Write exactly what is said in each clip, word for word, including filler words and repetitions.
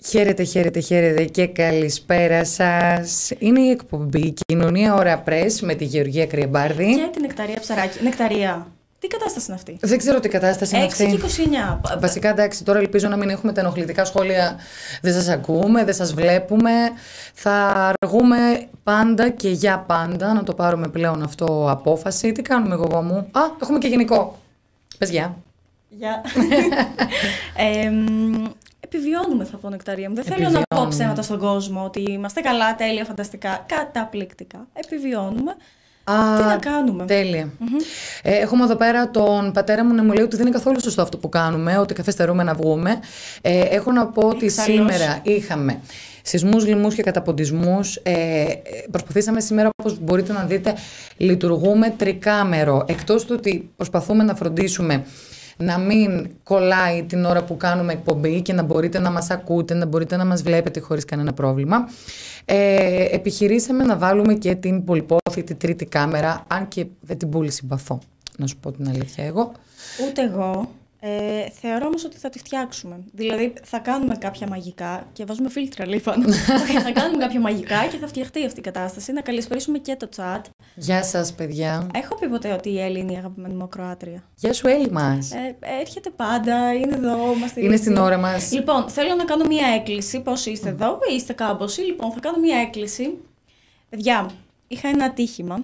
Χαίρετε, χαίρετε, χαίρετε και καλησπέρα σας. Είναι η εκπομπή Κοινωνία Ώρα Πρες με τη Γεωργία Κρυεμπάρδη και την Νεκταρία Ψαράκη. Νεκταρία, τι κατάσταση είναι αυτή? Δεν ξέρω τι κατάσταση είναι αυτή. έξι και είκοσι εννιά. Βασικά, εντάξει, τώρα ελπίζω να μην έχουμε τα ενοχλητικά σχόλια. Δεν σας ακούμε, δεν σας βλέπουμε. Θα αργούμε πάντα και για πάντα να το πάρουμε πλέον αυτό απόφαση. Τι κάνουμε, εγώ μου? Α, έχουμε και γενικό. Πες γεια. Γεια. ε, Επιβιώνουμε, θα πω, Νεκταρία μου. Δεν θέλω να πω ψέματα στον κόσμο ότι είμαστε καλά, τέλεια, φανταστικά, καταπληκτικά. Επιβιώνουμε. Α, τι να κάνουμε. Τέλεια. Mm-hmm. Ε, έχουμε εδώ πέρα τον πατέρα μου να μου λέει ότι δεν είναι καθόλου σωστό αυτό που κάνουμε, ότι καθυστερούμε να βγούμε. Ε, έχω να πω ότι Εξάλλως. σήμερα είχαμε σεισμούς, λοιμούς και καταποντισμούς. Ε, προσπαθήσαμε σήμερα, όπως μπορείτε να δείτε, λειτουργούμε τρικάμερο. Εκτός του ότι προσπαθούμε να φροντίσουμε να μην κολλάει την ώρα που κάνουμε εκπομπή και να μπορείτε να μας ακούτε, να μπορείτε να μας βλέπετε χωρίς κανένα πρόβλημα. Ε, επιχειρήσαμε να βάλουμε και την πολυπόθητη τρίτη κάμερα, αν και δεν την πολύ συμπαθώ, να σου πω την αλήθεια εγώ. Ούτε εγώ. Ε, θεωρώ όμως ότι θα τη φτιάξουμε. Δηλαδή θα κάνουμε κάποια μαγικά και βάζουμε φίλτρα λίγο πάνω. Θα κάνουμε κάποια μαγικά και θα φτιαχτεί αυτή η κατάσταση. Να καλησπερίσουμε και το chat. Γεια σας, παιδιά. Έχω πει ποτέ ότι η Έλλη είναι η αγαπημένη μου ακροάτρια? Γεια σου, Έλλη μας. Ε, έρχεται πάντα, είναι εδώ, μας στηρίζει. Είναι στην ώρα μας. Λοιπόν, θέλω να κάνω μία έκκληση. Πώς είστε εδώ, είστε κάμποσοι? Λοιπόν, θα κάνω μία έκκληση. Παιδιά, είχα ένα ατύχημα.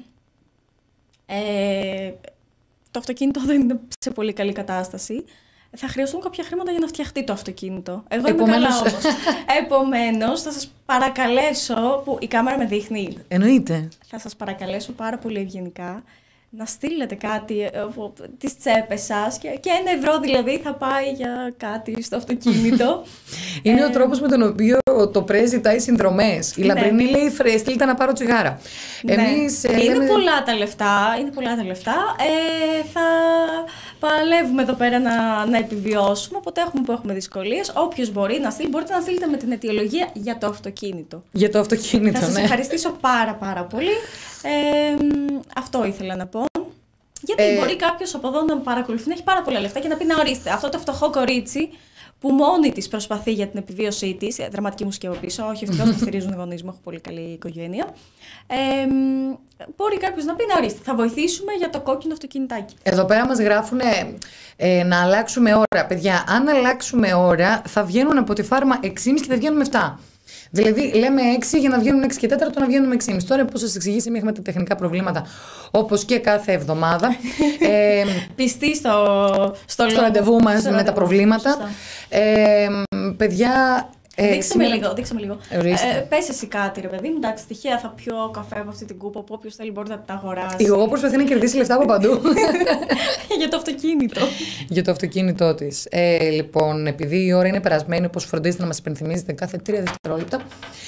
Ε, Το αυτοκίνητο δεν είναι σε πολύ καλή κατάσταση. Θα χρειαστούν κάποια χρήματα για να φτιαχτεί το αυτοκίνητο. Εγώ Επομένως... είμαι καλά όμως. Επομένως, θα σας παρακαλέσω, που η κάμερα με δείχνει. Εννοείται. Θα σας παρακαλέσω πάρα πολύ ευγενικά να στείλετε κάτι από τις τσέπες σας και, και ένα ευρώ δηλαδή θα πάει για κάτι στο αυτοκίνητο. Είναι ε... ο τρόπος με τον οποίο το πρέσβη ζητάει συνδρομές. Η Λαμπρινή ναι. λέει φρέ, στείλτε να πάρω τσιγάρα. Ναι. Εμείς, είναι λέμε... πολλά τα λεφτά, είναι πολλά τα λεφτά. Ε, θα παλεύουμε εδώ πέρα να, να επιβιώσουμε, οπότε έχουμε που έχουμε δυσκολίες. Όποιος μπορεί να στείλει, μπορείτε να στείλετε με την αιτιολογία για το αυτοκίνητο. Για το αυτοκίνητο, Θα σας ναι. ευχαριστήσω πάρα πάρα πολύ. Ε, αυτό ήθελα να πω. Γιατί ε... μπορεί κάποιος από εδώ να με παρακολουθεί, να έχει πάρα πολλά λεφτά και να πει να ορίστε. Αυτό το φτωχό κορίτσι που μόνη της προσπαθεί για την επιβίωσή της, δραματική μουσική από πίσω, όχι ευτυχώς με στηρίζουν οι γονείς μου, έχω πολύ καλή οικογένεια. Ε, μπορεί κάποιος να πει να ορίστε, θα βοηθήσουμε για το κόκκινο αυτοκινητάκι. Εδώ πέρα μας γράφουν ε, να αλλάξουμε ώρα. Παιδιά, αν αλλάξουμε ώρα θα βγαίνουν από τη φάρμα έξι και μισή και θα βγαίνουμε επτά. Δηλαδή, λέμε έξι για να βγαίνουν έξι και τέταρτο, να βγαίνουν έξι και μισή. Τώρα, πώς σας εξηγήσει, έχουμε τα τεχνικά προβλήματα όπως και κάθε εβδομάδα. ε, Πιστοί στο, στο, στο ραντεβού μας με τα προβλήματα. Ε, παιδιά. Ε, δείξε σήμερα... με λίγο, δείξε με λίγο. Ε, πες εσύ κάτι, ρε παιδί μου. Εντάξει, τυχαία θα πιω καφέ από αυτή την κούπα. Που όποιος θέλει μπορεί να την αγοράσει. Εγώ προσπαθεί να κερδίσει λεφτά από παντού. Για το αυτοκίνητο. Για το αυτοκίνητό της. Ε, λοιπόν, επειδή η ώρα είναι περασμένη, όπως φροντίζετε να μας υπενθυμίζετε κάθε τρία δευτερόλεπτα.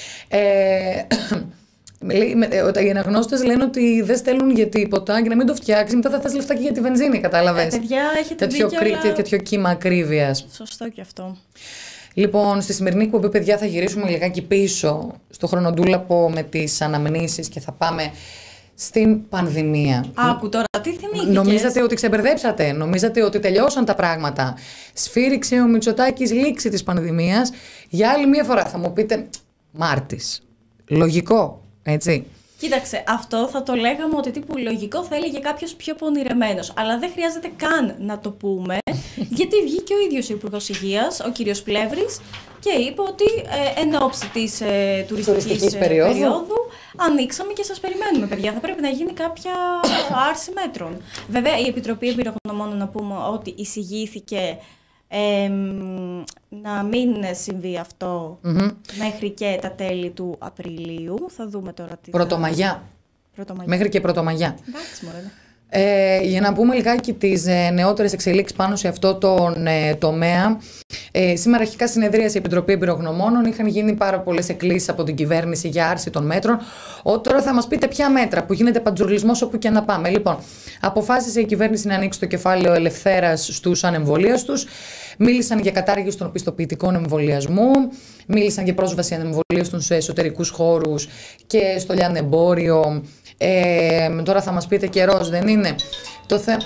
Ε, οι αναγνώστες λένε ότι δεν στέλνουν για τίποτα και να μην το φτιάξει. Μετά θα θες λεφτά και για τη βενζίνη, κατάλαβες. Ε, παιδιά, έχετε τέτοιο, δίκιο, κρύ, αλλά... τέτοιο κύμα ακρίβειας. Σωστό και αυτό. Λοιπόν, στη σημερινή εκπομπή, παιδιά, θα γυρίσουμε λιγάκι πίσω στο χρονοτούλαπο με τις αναμνήσεις και θα πάμε στην πανδημία. Άκου τώρα, τι θυμήθηκες? Νομίζατε ότι ξεμπερδέψατε, νομίζατε ότι τελειώσαν τα πράγματα. Σφύριξε ο Μητσοτάκης λήξη της πανδημίας. Για άλλη μία φορά θα μου πείτε Μάρτης. Λογικό, έτσι. Κοίταξε, αυτό θα το λέγαμε ότι τύπου λογικό θα έλεγε κάποιος πιο πονηρεμένος. Αλλά δεν χρειάζεται καν να το πούμε, γιατί βγήκε ο ίδιος ο Υπουργός Υγείας, ο κύριος Πλεύρης, και είπε ότι ε, εν ώψη της ε, τουριστικής ε, περίοδου. περίοδου ανοίξαμε και σας περιμένουμε, παιδιά. Θα πρέπει να γίνει κάποια άρση μέτρων. Βέβαια, η Επιτροπή Εμπειρογνωμόνων, να πούμε ότι εισηγήθηκε Ε, να μην συμβεί αυτό mm-hmm. μέχρι και τα τέλη του Απριλίου. Θα δούμε τώρα τι. Πρωτομαγιά. Πρωτομαγιά. Μέχρι και Πρωτομαγιά. Εντάξει, μωρέ. Ε, για να πούμε λιγάκι τις ε, νεότερες εξελίξεις πάνω σε αυτό το ε, τομέα. Ε, σήμερα αρχικά συνεδρίασε η Επιτροπή Εμπειρογνωμόνων. Είχαν γίνει πάρα πολλές εκκλήσεις από την κυβέρνηση για άρση των μέτρων. Ο, τώρα θα μας πείτε ποια μέτρα, που γίνεται παντζουρλισμός όπου και να πάμε. Λοιπόν, αποφάσισε η κυβέρνηση να ανοίξει το κεφάλαιο ελευθέρας στους ανεμβολίαστους. Μίλησαν για κατάργηση των πιστοποιητικών εμβολιασμού. Μίλησαν για πρόσβαση ανεμβολίων στους εσωτερικούς χώρους και στο λιανεμπόριο. Ε, τώρα θα μας πείτε καιρός, δεν είναι? Το θε...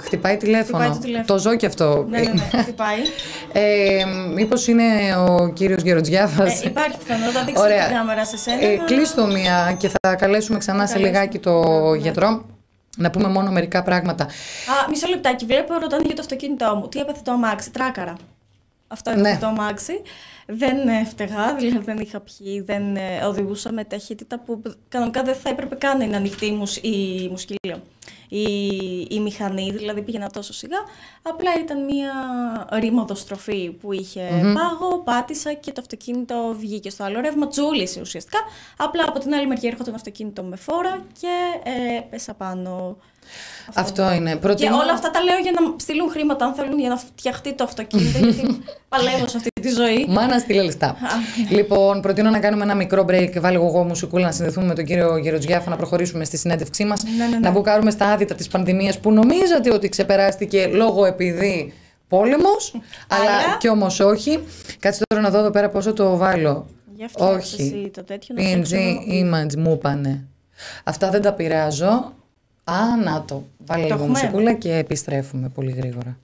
Χτυπάει τηλέφωνο. Χτυπάει το τηλέφωνο. Το ζω κι αυτό. Ναι, ναι, ναι, χτυπάει. Ε, μήπως είναι ο κύριος Γεροντζιάφας. Ε, υπάρχει πιθανότητα, δείξτε την κάμερα σε σένα. Ε, κλείστο μία και θα καλέσουμε ξανά σε λιγάκι το ναι. γιατρό. Να πούμε μόνο μερικά πράγματα. Α, μισό λεπτάκι. Βλέπω, ρωτάνε για το αυτοκίνητό μου. Τι έπαθε το αμάξι, τράκαρα. Αυτό έπαθε Ναι. το αμάξι. Δεν έφταιγα, δηλαδή δεν είχα πιει, δεν ε, οδηγούσα με ταχύτητα που κανονικά δεν θα έπρεπε καν να είναι ανοιχτή η, μουσ, η μουσκύλια. Η, η μηχανή, δηλαδή πήγαινα τόσο σιγά. Απλά ήταν μία ρήμοδο στροφή που είχε Mm-hmm. πάγο, πάτησα και το αυτοκίνητο βγήκε στο άλλο ρεύμα, τζούλησε ουσιαστικά. Απλά από την άλλη μεριά έρχονταν το αυτοκίνητο με φόρα και ε, πέσα πάνω. Αυτό, Αυτό είναι. Προτιμώ... Και όλα αυτά τα λέω για να στείλουν χρήματα, αν θέλουν, για να φτιαχτεί το αυτοκίνητο, γιατί παλεύω σε αυτή τη ζωή. Μάνα στείλε λεφτά. Λοιπόν, προτείνω να κάνουμε ένα μικρό break. Βάλω εγώ μουσικούλα να συνδεθούμε με τον κύριο Γεροντζιάφα, να προχωρήσουμε στη συνέντευξή μας. Ναι, ναι, ναι. Να μπουκάρουμε στα άδυτα της πανδημίας που νομίζατε ότι ξεπεράστηκε λόγω επειδή πόλεμος, αλλά Αλλά- και όμως όχι. Κάτσε τώρα να δω εδώ πέρα πόσο το βάλω. Για φτιάξε Όχι. εσύ το τέτοιο, να πι εν τζι φτιάξω Image μου είπανε. Αυτά δεν τα πειράζω. Α, να το. Βάλε Το λίγο έχουμε. μουσικούλα και επιστρέφουμε πολύ γρήγορα.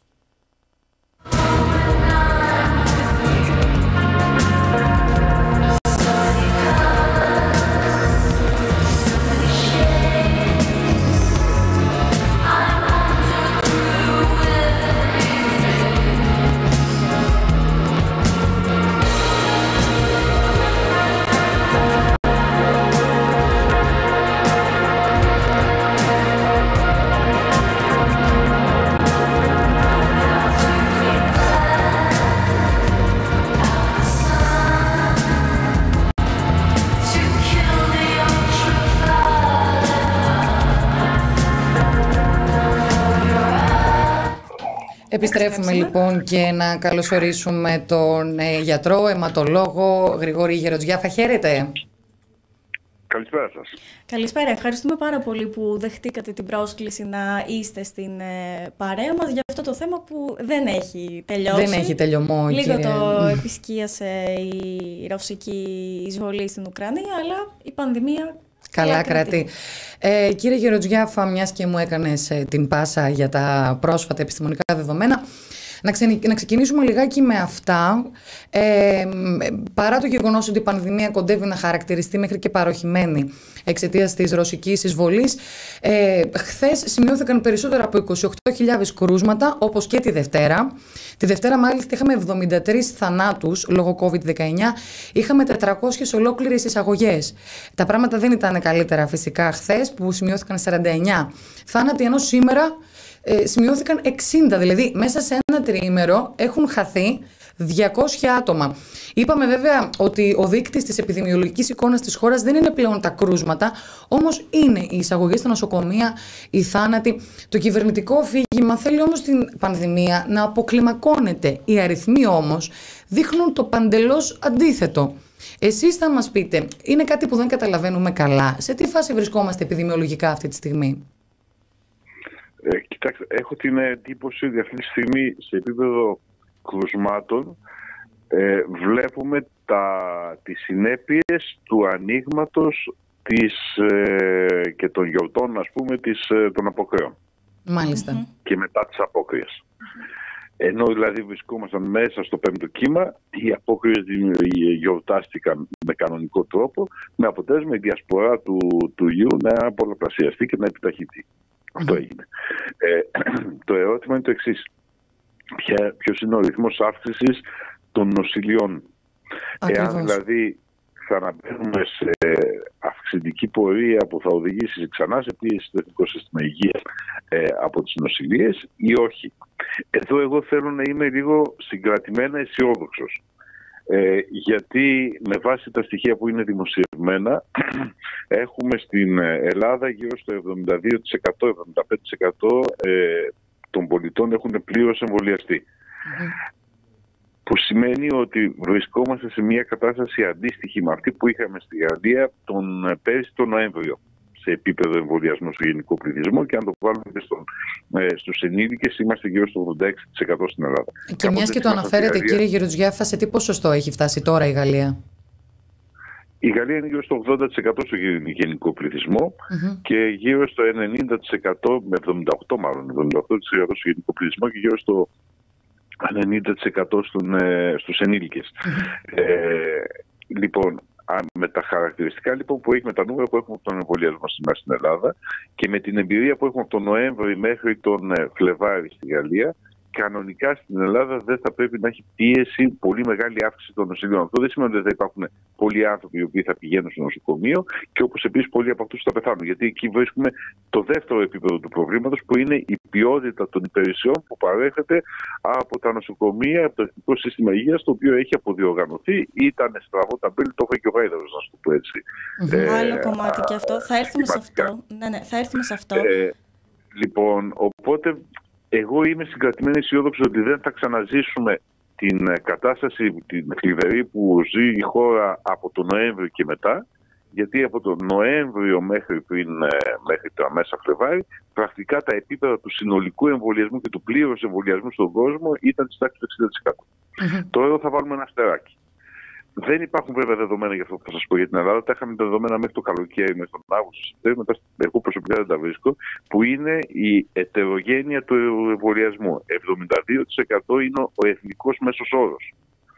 Επιστρέφουμε λοιπόν και να καλωσορίσουμε τον ε, γιατρό, αιματολόγο Γρηγόρη Γεροντζιάφα. Χαίρετε. Καλησπέρα σας. Καλησπέρα. Ευχαριστούμε πάρα πολύ που δεχτήκατε την πρόσκληση να είστε στην ε, παρέα μας για αυτό το θέμα που δεν έχει τελειώσει. Δεν έχει τελειωμό, Λίγο κύριε. το επισκίασε η ρωσική εισβολή στην Ουκρανία, αλλά η πανδημία Καλά κρατεί. Ε, κύριε Γεροντζιάφα, μιας και μου έκανες ε, την πάσα για τα πρόσφατα επιστημονικά δεδομένα, να, ξε, να ξεκινήσουμε λιγάκι με αυτά. Ε, παρά το γεγονός ότι η πανδημία κοντεύει να χαρακτηριστεί μέχρι και παροχημένη εξαιτίας της ρωσικής εισβολής, ε, χθες σημειώθηκαν περισσότερα από είκοσι οκτώ χιλιάδες κρούσματα, όπως και τη Δευτέρα. Τη Δευτέρα μάλιστα είχαμε εβδομήντα τρεις θανάτους λόγω κόβιντ δεκαεννιά, είχαμε τετρακόσιες ολόκληρες εισαγωγές. Τα πράγματα δεν ήταν καλύτερα φυσικά χθες που σημειώθηκαν σαράντα εννιά θάνατοι, ενώ σήμερα ε, σημειώθηκαν εξήντα, δηλαδή μέσα σε ένα τριήμερο έχουν χαθεί διακόσια άτομα. Είπαμε βέβαια ότι ο δείκτης της επιδημιολογικής εικόνας της χώρας δεν είναι πλέον τα κρούσματα, όμως είναι οι εισαγωγές στα νοσοκομεία, οι θάνατοι. Το κυβερνητικό αφήγημα θέλει όμως την πανδημία να αποκλιμακώνεται. Οι αριθμοί όμως δείχνουν το παντελώς αντίθετο. Εσείς θα μας πείτε, είναι κάτι που δεν καταλαβαίνουμε καλά. Σε τι φάση βρισκόμαστε επιδημιολογικά αυτή τη στιγμή? Ε, κοιτάξτε, έχω την εντύπωση ότι αυτή τη στιγμή σε επίπεδο κρουσμάτων ε, βλέπουμε τα, τις συνέπειες του ανοίγματος της, ε, και των γιορτών, ας πούμε, της, ε, των αποκρέων. Μάλιστα. Mm-hmm. Και μετά τις απόκριες. Mm-hmm. Ενώ δηλαδή βρισκόμασταν μέσα στο πέμπτο κύμα, οι απόκριες γιορτάστηκαν με κανονικό τρόπο, με αποτέλεσμα η διασπορά του, του ιού να πολλαπλασιαστεί και να επιταχυνθεί. Mm-hmm. Αυτό έγινε. Ε, το ερώτημα είναι το εξής. Ποιος είναι ο ρυθμός αύξησης των νοσηλειών? Ακριβώς. Εάν δηλαδή ξαναμπαίνουμε σε αυξητική πορεία που θα οδηγήσει ξανά σε πίεση στο εθνικό σύστημα υγείας ε, από τις νοσηλίες ή όχι. Εδώ εγώ θέλω να είμαι λίγο συγκρατημένα αισιόδοξος. Ε, γιατί με βάση τα στοιχεία που είναι δημοσιευμένα έχουμε στην Ελλάδα γύρω στο εβδομήντα δύο τοις εκατό με εβδομήντα πέντε τοις εκατό ε, των πολιτών έχουν πλήρως εμβολιαστεί. Mm-hmm. Που σημαίνει ότι βρισκόμαστε σε μια κατάσταση αντίστοιχη με αυτή που είχαμε στη Γαλλία τον πέρυσι τον Νοέμβριο σε επίπεδο εμβολιασμού στο γενικό πληθυσμό, και αν το βάλουμε και στον, ε, στους ενήλικες είμαστε γύρω στο ογδόντα έξι τοις εκατό στην Ελλάδα. Και μιας και το αναφέρετε, Γαλλία, κύριε Γεροντζιάφα, σε τι ποσοστό έχει φτάσει τώρα η Γαλλία? Η Γαλλία είναι γύρω στο ογδόντα τοις εκατό στο γενικό πληθυσμό mm-hmm. και γύρω στο ενενήντα τοις εκατό, με εβδομήντα οκτώ τοις εκατό μάλλον, εβδομήντα οκτώ τοις εκατό στο γενικό πληθυσμό και γύρω στο ενενήντα τοις εκατό στον, ε, στους ενήλικες. Mm-hmm. Ε, λοιπόν, με τα χαρακτηριστικά λοιπόν, που έχει, με τα νούμερα που έχουμε από τον εμβολιασμό σήμερα στην Ελλάδα και με την εμπειρία που έχουμε από τον Νοέμβρη μέχρι τον ε, Φλεβάρη στη Γαλλία, κανονικά στην Ελλάδα δεν θα πρέπει να έχει πίεση πολύ μεγάλη αύξηση των νοσηλείων. Αυτό δεν σημαίνει ότι δεν θα υπάρχουν πολλοί άνθρωποι οι οποίοι θα πηγαίνουν στο νοσοκομείο και όπως επίσης πολλοί από αυτούς θα πεθάνουν. Γιατί εκεί βρίσκουμε το δεύτερο επίπεδο του προβλήματος, που είναι η ποιότητα των υπηρεσιών που παρέχεται από τα νοσοκομεία, από το Εθνικό Σύστημα Υγείας, το οποίο έχει αποδιοργανωθεί. Ήταν στραβό ταμπέλι, το είχε και ο Γάιδαρος, να σου το πω έτσι. Mm-hmm. Ε, Άλλο κομμάτι και αυτό. Θα έρθουμε σε αυτό. Ναι, ναι, θα έρθουμε σε αυτό. Ε, λοιπόν, οπότε. Εγώ είμαι συγκρατημένη αισιόδοξη ότι δεν θα ξαναζήσουμε την κατάσταση, την θλιβερή που ζει η χώρα από τον Νοέμβριο και μετά, γιατί από τον Νοέμβριο μέχρι, πριν, μέχρι τα μέσα Φλεβάρη, πρακτικά τα επίπεδα του συνολικού εμβολιασμού και του πλήρους εμβολιασμού στον κόσμο ήταν της τάξης του εξήντα τοις εκατό. Mm-hmm. Τώρα θα βάλουμε ένα αστεράκι. Δεν υπάρχουν βέβαια δεδομένα για αυτό που θα σας πω για την Ελλάδα. Τα είχαμε τα δεδομένα μέχρι το καλοκαίρι, μέχρι τον Αύγουστο. Μετά, εγώ προσωπικά δεν τα βρίσκω, που είναι η ετερογένεια του εμβολιασμού. εβδομήντα δύο τοις εκατό είναι ο εθνικός μέσος όρος.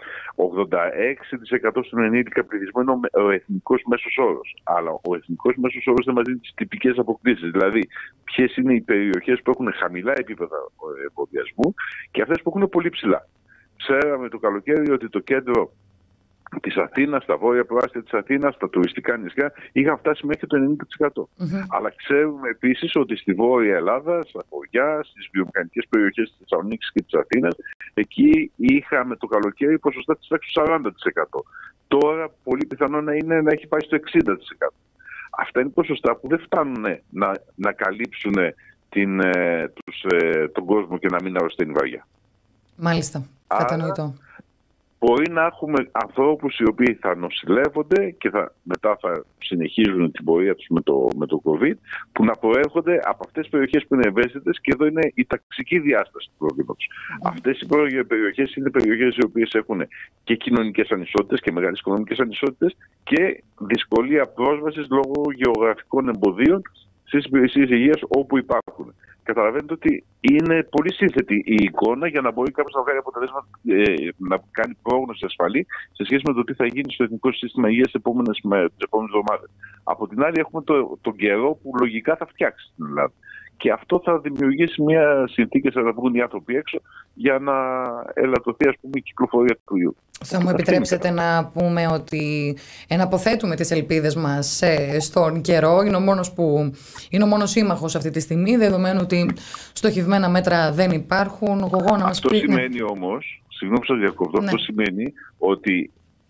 ογδόντα έξι τοις εκατό στον ενήλικα πληθυσμό είναι ο εθνικός μέσος όρος. Αλλά ο εθνικός μέσος όρος δεν μας δίνει τις τυπικές αποκλίσεις. Δηλαδή, ποιες είναι οι περιοχές που έχουν χαμηλά επίπεδα εμβολιασμού και αυτές που έχουν πολύ ψηλά. Ξέραμε το καλοκαίρι ότι το κέντρο της Αθήνας, τα βόρεια προάστια της Αθήνας, τα τουριστικά νησιά, είχαν φτάσει μέχρι το ενενήντα τοις εκατό. Mm-hmm. Αλλά ξέρουμε επίσης ότι στη Βόρεια Ελλάδα, στα χωριά, στις βιομηχανικές περιοχές της Θεσσαλονίκης και της Αθήνας, εκεί είχαμε το καλοκαίρι ποσοστά της τάξης του σαράντα τοις εκατό. Τώρα πολύ πιθανό να είναι να έχει πάει στο εξήντα τοις εκατό. Αυτά είναι ποσοστά που δεν φτάνουν να, να καλύψουν την, ε, τους, ε, τον κόσμο και να μην αρρωσταίνει βαριά. Μάλιστα. Κατανοητό. Μπορεί να έχουμε ανθρώπους οι οποίοι θα νοσηλεύονται και θα, μετά θα συνεχίζουν την πορεία τους με το, με το COVID, που να προέρχονται από αυτές τις περιοχές που είναι ευαίσθητες, και εδώ είναι η ταξική διάσταση του προβλήματος. Mm. Αυτές οι περιοχές είναι περιοχές οι οποίες έχουν και κοινωνικές ανισότητες και μεγάλες οικονομικές ανισότητες και δυσκολία πρόσβασης λόγω γεωγραφικών εμποδίων στις υπηρεσίες υγείας όπου υπάρχουν. Καταλαβαίνετε ότι είναι πολύ σύνθετη η εικόνα για να μπορεί κάποιος να βγάλει αποτελέσμα, ε, να κάνει πρόγνωση ασφαλή σε σχέση με το τι θα γίνει στο Εθνικό Σύστημα Υγείας τις επόμενες, τις επόμενες εβδομάδες. Από την άλλη, έχουμε το, τον καιρό που λογικά θα φτιάξει στην Ελλάδα. Και αυτό θα δημιουργήσει μια συνθήκη να βγουν οι άνθρωποι έξω για να ελαττωθεί, ας πούμε, η κυκλοφορία του ιού. Θα μου επιτρέψετε να πούμε ότι εναποθέτουμε τις ελπίδες μας στον καιρό. Είναι ο μόνος που είναι ο μόνος σύμμαχος αυτή τη στιγμή, δεδομένου ότι στοχευμένα μέτρα δεν υπάρχουν. Εγώ να μας αυτό πει... σημαίνει όμως, συγγνώμη που σας διακόπτω, ναι. Αυτό σημαίνει ότι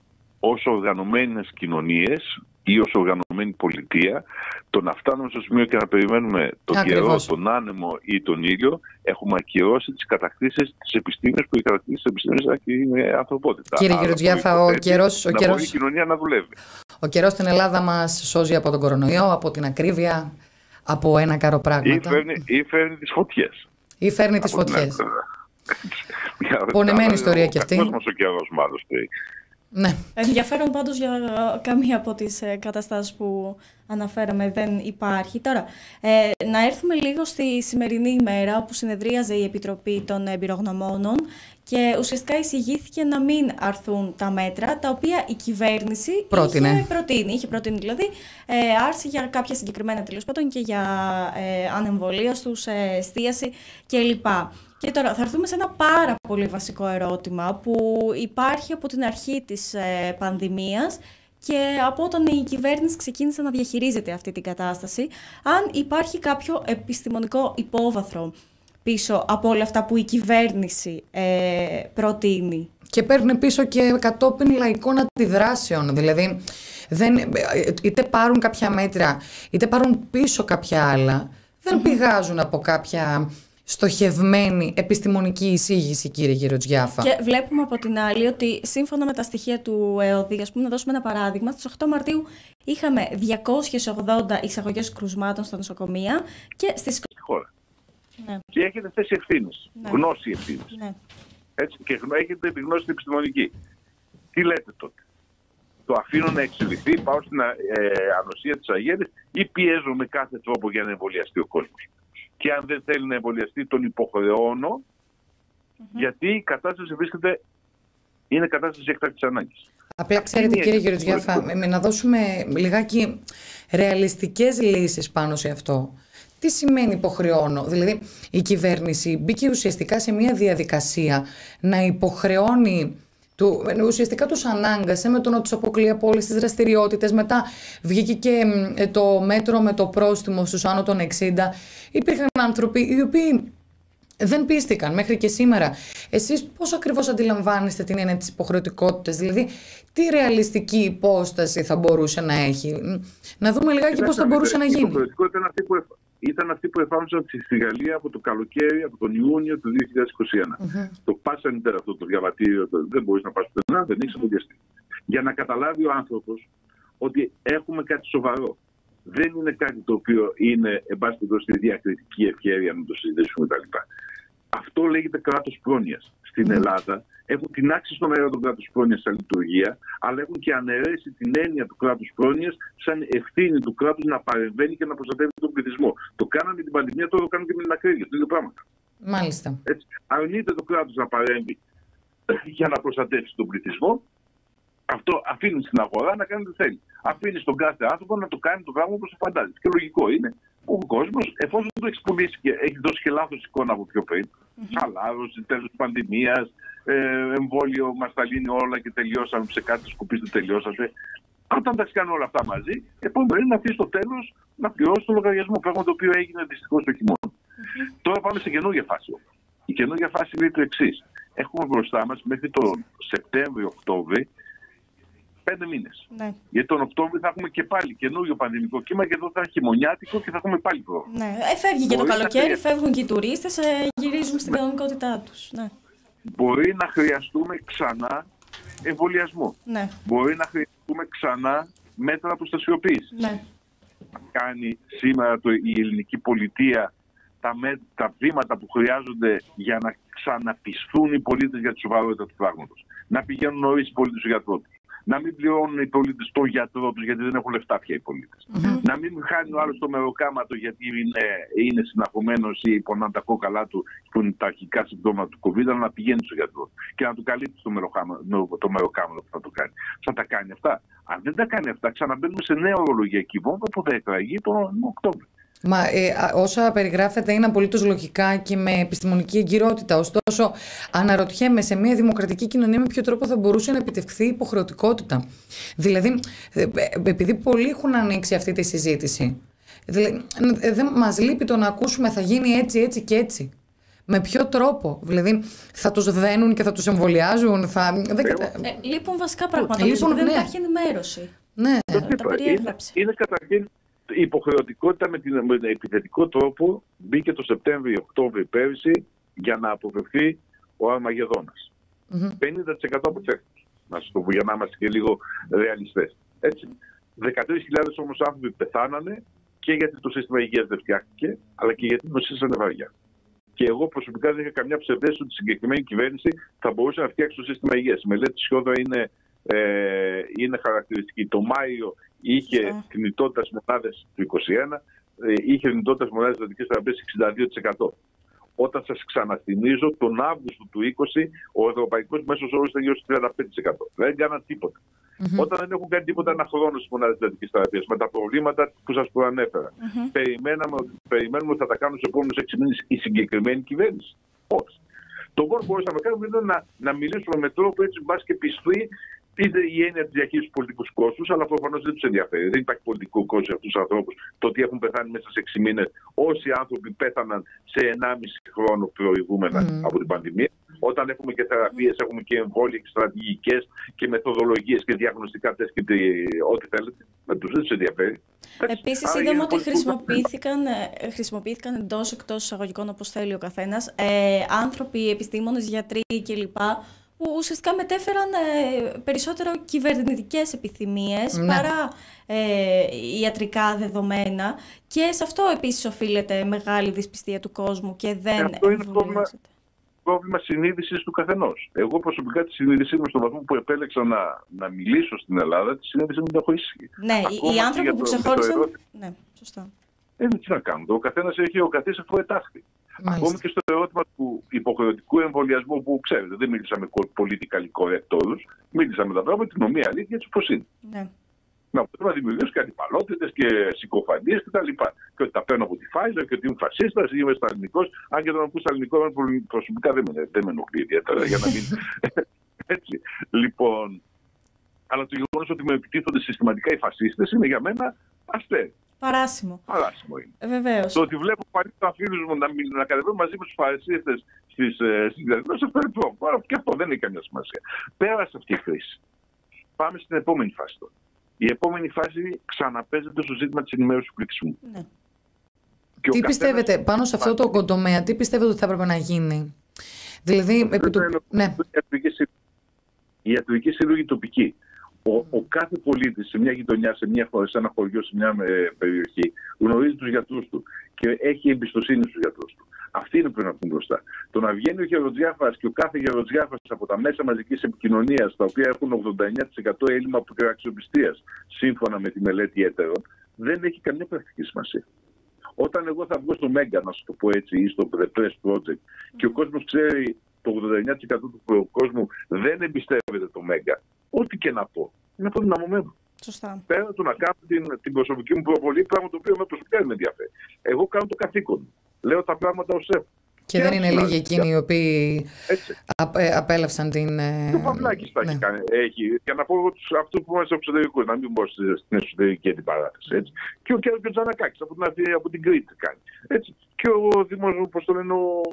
όσο οργανωμένες κοινωνίες ή ως οργανωμένη πολιτεία, το να φτάνουμε στο σημείο και να περιμένουμε τον Ακριβώς. καιρό, τον άνεμο ή τον ήλιο, έχουμε ακυρώσει τις κατακτήσεις της επιστήμης, που οι κατακτήσεις της επιστήμης είναι η ανθρωπότητα. Κύριε Γεροτζιάφα, ο καιρός... Ο να καιρός... μπορεί η κοινωνία να δουλεύει. Ο καιρός στην Ελλάδα μας σώζει από τον κορονοϊό, από την ακρίβεια, από ένα κάρο πράγματα. Ή φέρνει, ή φέρνει τις φωτιές. Ή φέρνει τις φωτιές. Πονεμένη ιστορία κι αυτή. Ο κόσμος ο καιρός μάλλον. Ναι. Ενδιαφέρον πάντως για καμία από τις ε, καταστάσεις που αναφέραμε δεν υπάρχει. Τώρα, ε, να έρθουμε λίγο στη σημερινή ημέρα όπου συνεδρίαζε η Επιτροπή των Εμπειρογνωμόνων και ουσιαστικά εισηγήθηκε να μην αρθούν τα μέτρα τα οποία η κυβέρνηση Πρότεινε. είχε προτείνει. Είχε προτείνει δηλαδή ε, άρση για κάποια συγκεκριμένα τέλος πάντων και για ε, ανεμβολία στους, ε, εστίαση κλπ. Και τώρα θα έρθουμε σε ένα πάρα πολύ βασικό ερώτημα που υπάρχει από την αρχή της ε, πανδημίας και από όταν η κυβέρνηση ξεκίνησε να διαχειρίζεται αυτή την κατάσταση, αν υπάρχει κάποιο επιστημονικό υπόβαθρο πίσω από όλα αυτά που η κυβέρνηση ε, προτείνει. Και παίρνουν πίσω και κατόπιν λαϊκών αντιδράσεων. Δηλαδή, δεν, είτε πάρουν κάποια μέτρα, είτε πάρουν πίσω κάποια άλλα. Δεν mm-hmm. πηγάζουν από κάποια στοχευμένη επιστημονική εισήγηση, κύριε Γεροτζιάφα. Και βλέπουμε από την άλλη ότι σύμφωνα με τα στοιχεία του ΕΟΔΗ, ας πούμε, να δώσουμε ένα παράδειγμα, στις οκτώ Μαρτίου είχαμε διακόσιες ογδόντα εισαγωγές κρουσμάτων στα νοσοκομεία και στις... χώρα. Ναι. Και έχετε θέση ευθύνης, ναι. γνώση ευθύνης. Ναι. Έτσι, και έχετε τη γνώση την επιστημονική. Τι λέτε τότε? το αφήνω να εξελιχθεί, πάω στην ε, ανοσία της αγέλης ή πιέζω με κάθε τρόπο για να εμβολιαστεί ο κόσμος. Και αν δεν θέλει να εμβολιαστεί, τον υποχρεώνω, mm-hmm. γιατί η κατάσταση βρίσκεται, είναι κατάσταση έκτακτης ανάγκης. Απλά ξέρετε, κύριε Γεωργιάφα, να δώσουμε λιγάκι ρεαλιστικές λύσεις πάνω σε αυτό. Τι σημαίνει υποχρεώνω? Δηλαδή η κυβέρνηση μπήκε ουσιαστικά σε μια διαδικασία να υποχρεώνει, του, ουσιαστικά τους ανάγκασε με το να τους αποκλεί από όλες τις δραστηριότητες. Μετά βγήκε και το μέτρο με το πρόστιμο στους άνω των εξήντα. Υπήρχαν άνθρωποι οι οποίοι δεν πίστηκαν μέχρι και σήμερα. Εσείς πώς ακριβώς αντιλαμβάνεστε την έννοια της υποχρεωτικότητας? Δηλαδή τι ρεαλιστική υπόσταση θα μπορούσε να έχει? Να δούμε λιγάκι πώς θα μπορούσε να γίνει. Η υποχρεωτικότητα ήταν αυτή που, εφ... ήταν αυτή που εφάρμοσαν στη Γαλλία από το καλοκαίρι, από τον Ιούνιο του δύο χιλιάδες είκοσι ένα. Mm-hmm. Το πάσαν ίντερ αυτό το διαβατήριο, το... δεν μπορείς να πας πουθενά, δεν έχεις εμβολιαστεί. Για να καταλάβει ο άνθρωπος ότι έχουμε κάτι σοβαρό. Δεν είναι κάτι το οποίο είναι, εν πάση περιπτώσει, στη διακριτική ευχέρεια να το συζητήσουμε κτλ. Αυτό λέγεται κράτος πρόνοιας. Στην mm. Ελλάδα έχουν τεινάξει στον αέρα τον κράτος πρόνοιας σαν λειτουργία, αλλά έχουν και αναιρέσει την έννοια του κράτους πρόνοιας σαν ευθύνη του κράτους να παρεμβαίνει και να προστατεύει τον πληθυσμό. Το κάνανε την πανδημία, τώρα το κάνουν και με την ακρίβεια. Το ίδιο πράγμα. Μάλιστα. Έτσι, αρνείται το κράτος να παρέμβει για να προστατεύσει τον πληθυσμό. Αυτό αφήνει στην αγορά να κάνει τι θέλει. Αφήνει στον κάθε άνθρωπο να το κάνει το πράγμα όπως το φαντάζεται. Και λογικό είναι ο κόσμος, εφόσον το έχει πουλήσει και έχει δώσει και λάθος εικόνα από πιο πριν, mm-hmm. χαλάρωση, τέλος της πανδημίας, ε, εμβόλιο, μας τα λύνει όλα και τελειώσαμε, σε κάτι σκουπίστε, τελειώσατε. Όταν τα κάνει όλα αυτά μαζί, επόμενο να αφήσει στο τέλος να πληρώσει το λογαριασμό. Πράγμα το οποίο έγινε δυστυχώς το χειμώνα. Mm-hmm. Τώρα πάμε σε καινούργια φάση. Η καινούργια φάση λέει το εξής. Έχουμε μπροστά μας μέχρι τον Σεπτέμβριο-Οκτώβριο πέντε μήνες. Ναι. Γιατί τον Οκτώβριο θα έχουμε και πάλι καινούριο πανδημικό κύμα και εδώ θα είναι χειμωνιάτικο και θα έχουμε πάλι πρόβλημα. Ναι. Ε, φεύγει και το καλοκαίρι, να... φεύγουν και οι τουρίστες, ε, γυρίζουν στην ναι. κανονικότητά τους. Ναι. Μπορεί να χρειαστούμε ξανά εμβολιασμό. Ναι. Μπορεί να χρειαστούμε ξανά μέτρα προστασιοποίησης. Ναι. Κάνει σήμερα το, η ελληνική πολιτεία τα, με, τα βήματα που χρειάζονται για να ξαναπισθούν οι πολίτες για τη σοβαρότητα του πράγματος. Να πηγαίνουν νωρίς οι πολίτες στο γιατρό τους. Να μην πληρώνουν οι πολίτες το γιατρό τους γιατί δεν έχουν λεφτά πια οι πολίτες. Mm-hmm. Να μην χάνει ο άλλος το μεροκάματο γιατί είναι, είναι συναχωμένος ή πονάνε τα κόκαλά του που είναι τα αρχικά συμπτώματα του COVID, αλλά να πηγαίνει στο γιατρό και να του καλύπτει το μεροκάματο που θα το κάνει. Θα τα κάνει αυτά. Αν δεν τα κάνει αυτά, ξαναμπαίνουμε σε νέα ορολογιακή βόμβα που θα εκραγεί τον Οκτώβριο. Μα ε, όσα περιγράφεται είναι απολύτως λογικά και με επιστημονική εγκυρότητα. Ωστόσο, αναρωτιέμαι σε μια δημοκρατική κοινωνία με ποιο τρόπο θα μπορούσε να επιτευχθεί η υποχρεωτικότητα. Δηλαδή, ε, επειδή πολλοί έχουν ανοίξει αυτή τη συζήτηση, δηλαδή, ε, δεν μας λείπει το να ακούσουμε θα γίνει έτσι, έτσι και έτσι. Με ποιο τρόπο, δηλαδή θα τους δένουν και θα τους εμβολιάζουν, θα... Δεν κατα... ε, λείπουν βασικά πράγματα, λείπουν, δεν ναι. υπάρχει ενημέρωση. Ναι. Το τα περιέγραψε. Είναι, είναι καταρχήν η υποχρεωτικότητα με, την, με τον επιθετικό τρόπο μπήκε το Σεπτέμβριο-Οκτώβριο πέρυσι για να αποφευθεί ο Αρμαγεδόνας. Mm-hmm. πενήντα τοις εκατό από τους έξυπνους, να σας το πω, για να είμαστε και λίγο ρεαλιστές. Έτσι. δεκατρείς χιλιάδες όμως άνθρωποι πεθάνανε και γιατί το σύστημα υγείας δεν φτιάχτηκε, αλλά και γιατί νοσήσανε βαριά. Και εγώ προσωπικά δεν είχα καμιά ψευδέστηση ότι η συγκεκριμένη κυβέρνηση θα μπορούσε να φτιάξει το σύστημα υγείας. Η μελέτη της Σιόδρα είναι, ε, είναι χαρακτηριστική. Το Μάιο είχε θνητότητας μονάδες του είκοσι ένα, ε, είχε θνητότητας μονάδες δυτικής θεραπείας εξήντα δύο τοις εκατό. Όταν σας ξαναθυμίζω, τον Αύγουστο του είκοσι ο ευρωπαϊκός μέσος όρος ήταν γύρω στο τριάντα πέντε τοις εκατό. Δεν έκαναν τίποτα. Mm-hmm. Όταν δεν έχουν κάνει τίποτα ένα χρόνο στις μονάδες εντατικής θεραπείας, με τα προβλήματα που σας προανέφερα, mm-hmm. περιμέναμε, περιμένουμε ότι θα τα κάνουν στους επόμενους έξι μήνες η συγκεκριμένη κυβέρνηση. Όχι. Το μόνο που μπορούσαμε να κάνουμε είναι να, να μιλήσουμε με τρόπο έτσι μπας και πιστεί είτε η έννοια της διαχείρισης του πολιτικού κόστους, αλλά προφανώς δεν τους ενδιαφέρει. Δεν υπάρχει πολιτικό κόστος για αυτούς τους ανθρώπους. Το ότι έχουν πεθάνει μέσα σε έξι μήνες, όσοι άνθρωποι πέθαναν σε ενάμιση χρόνο προηγούμενα mm. από την πανδημία. Όταν έχουμε και θεραπείες, έχουμε και εμβόλια και στρατηγικές και μεθοδολογίες και διαγνωστικά τεστ και ό,τι θέλετε, με τους δεν τους ενδιαφέρει. Επίσης, είδαμε ότι χρησιμοποιήθηκαν, χρησιμοποιήθηκαν εντός εκτός εισαγωγικών, όπως θέλει ο καθένας, ε, άνθρωποι, επιστήμονες, γιατροί κλπ. Που ουσιαστικά μετέφεραν ε, περισσότερο κυβερνητικές επιθυμίες ναι. παρά ε, ιατρικά δεδομένα, και σε αυτό επίσης οφείλεται μεγάλη δυσπιστία του κόσμου και δεν αυτό είναι, πρόβλημα, πρόβλημα συνείδησης του καθενός. Εγώ προσωπικά τη συνείδησή μου, στον βαθμό που επέλεξα να, να μιλήσω στην Ελλάδα, τη συνείδησή μου δεν έχω ίσχυ. Ναι, οι άνθρωποι που ξεχώρισαν. Ναι, σωστά. Ε, τι να κάνουμε. Ο καθένας έχει ο καθής αφού ετάχθη. Ακόμη και στο ερώτημα του υποχρεωτικού εμβολιασμού, που ξέρετε, δεν μίλησα με πολιτικά correct όλους, μίλησα με τα πράγματα, την ομοία αλήθεια έτσι όπως είναι. Ναι. Να μπορούμε να δημιουργήσουμε αντιπαλότητες και συκοφαντίες κτλ. Και, και ότι τα παίρνω από τη Pfizer και ότι είμαι φασίστας ή είμαι σταλινικός. Αν και όταν ακούω σταλινικό, προσωπικά δεν με, δεν με ενοχλεί ιδιαίτερα για να μην. Έτσι. Λοιπόν, αλλά το γεγονός ότι με επιτίθονται συστηματικά οι φασίστες είναι για μένα αστέρι. Παράσιμο. Παράσιμο είναι. Ε, βεβαίως. Το ότι βλέπω παλιότερα φίλους μου να, να κατεβαίνουν μαζί με τους φασίστες στις διαδηλώσεις, αυτό είναι πρόβλημα. Και αυτό δεν έχει καμία σημασία. Πέρασε αυτή η κρίση. Πάμε στην επόμενη φάση τώρα. Η επόμενη φάση ξαναπέζεται στο ζήτημα της ενημέρωσης του πληθυσμού. Ναι. Τι καθένας... πιστεύετε πάνω σε αυτό το κοντομέα, τι πιστεύετε ότι θα έπρεπε να γίνει? Δηλαδή, επί του... ναι. Η ιατρική σύλλογη τοπική. Ο, ο κάθε πολίτης σε μια γειτονιά, σε, μια, σε ένα χωριό, σε μια ε, περιοχή, γνωρίζει τους γιατρούς του και έχει εμπιστοσύνη στους γιατρούς του. Αυτοί είναι που πρέπει να βγουν μπροστά. Το να βγαίνει ο γεροδιάφρας και ο κάθε γεροδιάφρας από τα μέσα μαζικής επικοινωνίας, τα οποία έχουν ογδόντα εννέα τοις εκατό έλλειμμα αξιοπιστίας, σύμφωνα με τη μελέτη έτερων, δεν έχει καμία πρακτική σημασία. Όταν εγώ θα βγω στο Μέγκα, να σου το πω έτσι, ή στο The Press Project, και ο κόσμος ξέρει, το ογδόντα εννέα τοις εκατό του κόσμου δεν εμπιστεύεται το Μέγκα, ό,τι και να πω, είναι αποδυναμωμένο. Σωστά. Πέρα του να κάνω την, την προσωπική μου προβολή, πράγμα το οποίο με προσωπικά δεν με ενδιαφέρει. Εγώ κάνω το καθήκον μου. Λέω τα πράγματα ως έχω. Και, και δεν είναι λίγοι εκείνοι οι οποίοι απέ, απέλαυσαν την. Το Παυλάκης τα έχει κάνει. Έχει, για να πω αυτού που είμαστε εξωτερικούς, να μην πω στην εσωτερική αντιπαράθεση. Έτσι. Και ο κ. Τζανακάκης από την, από την Κρήτη κάνει. Έτσι. Και ο Δημόσιος, πώς το λένε, ο,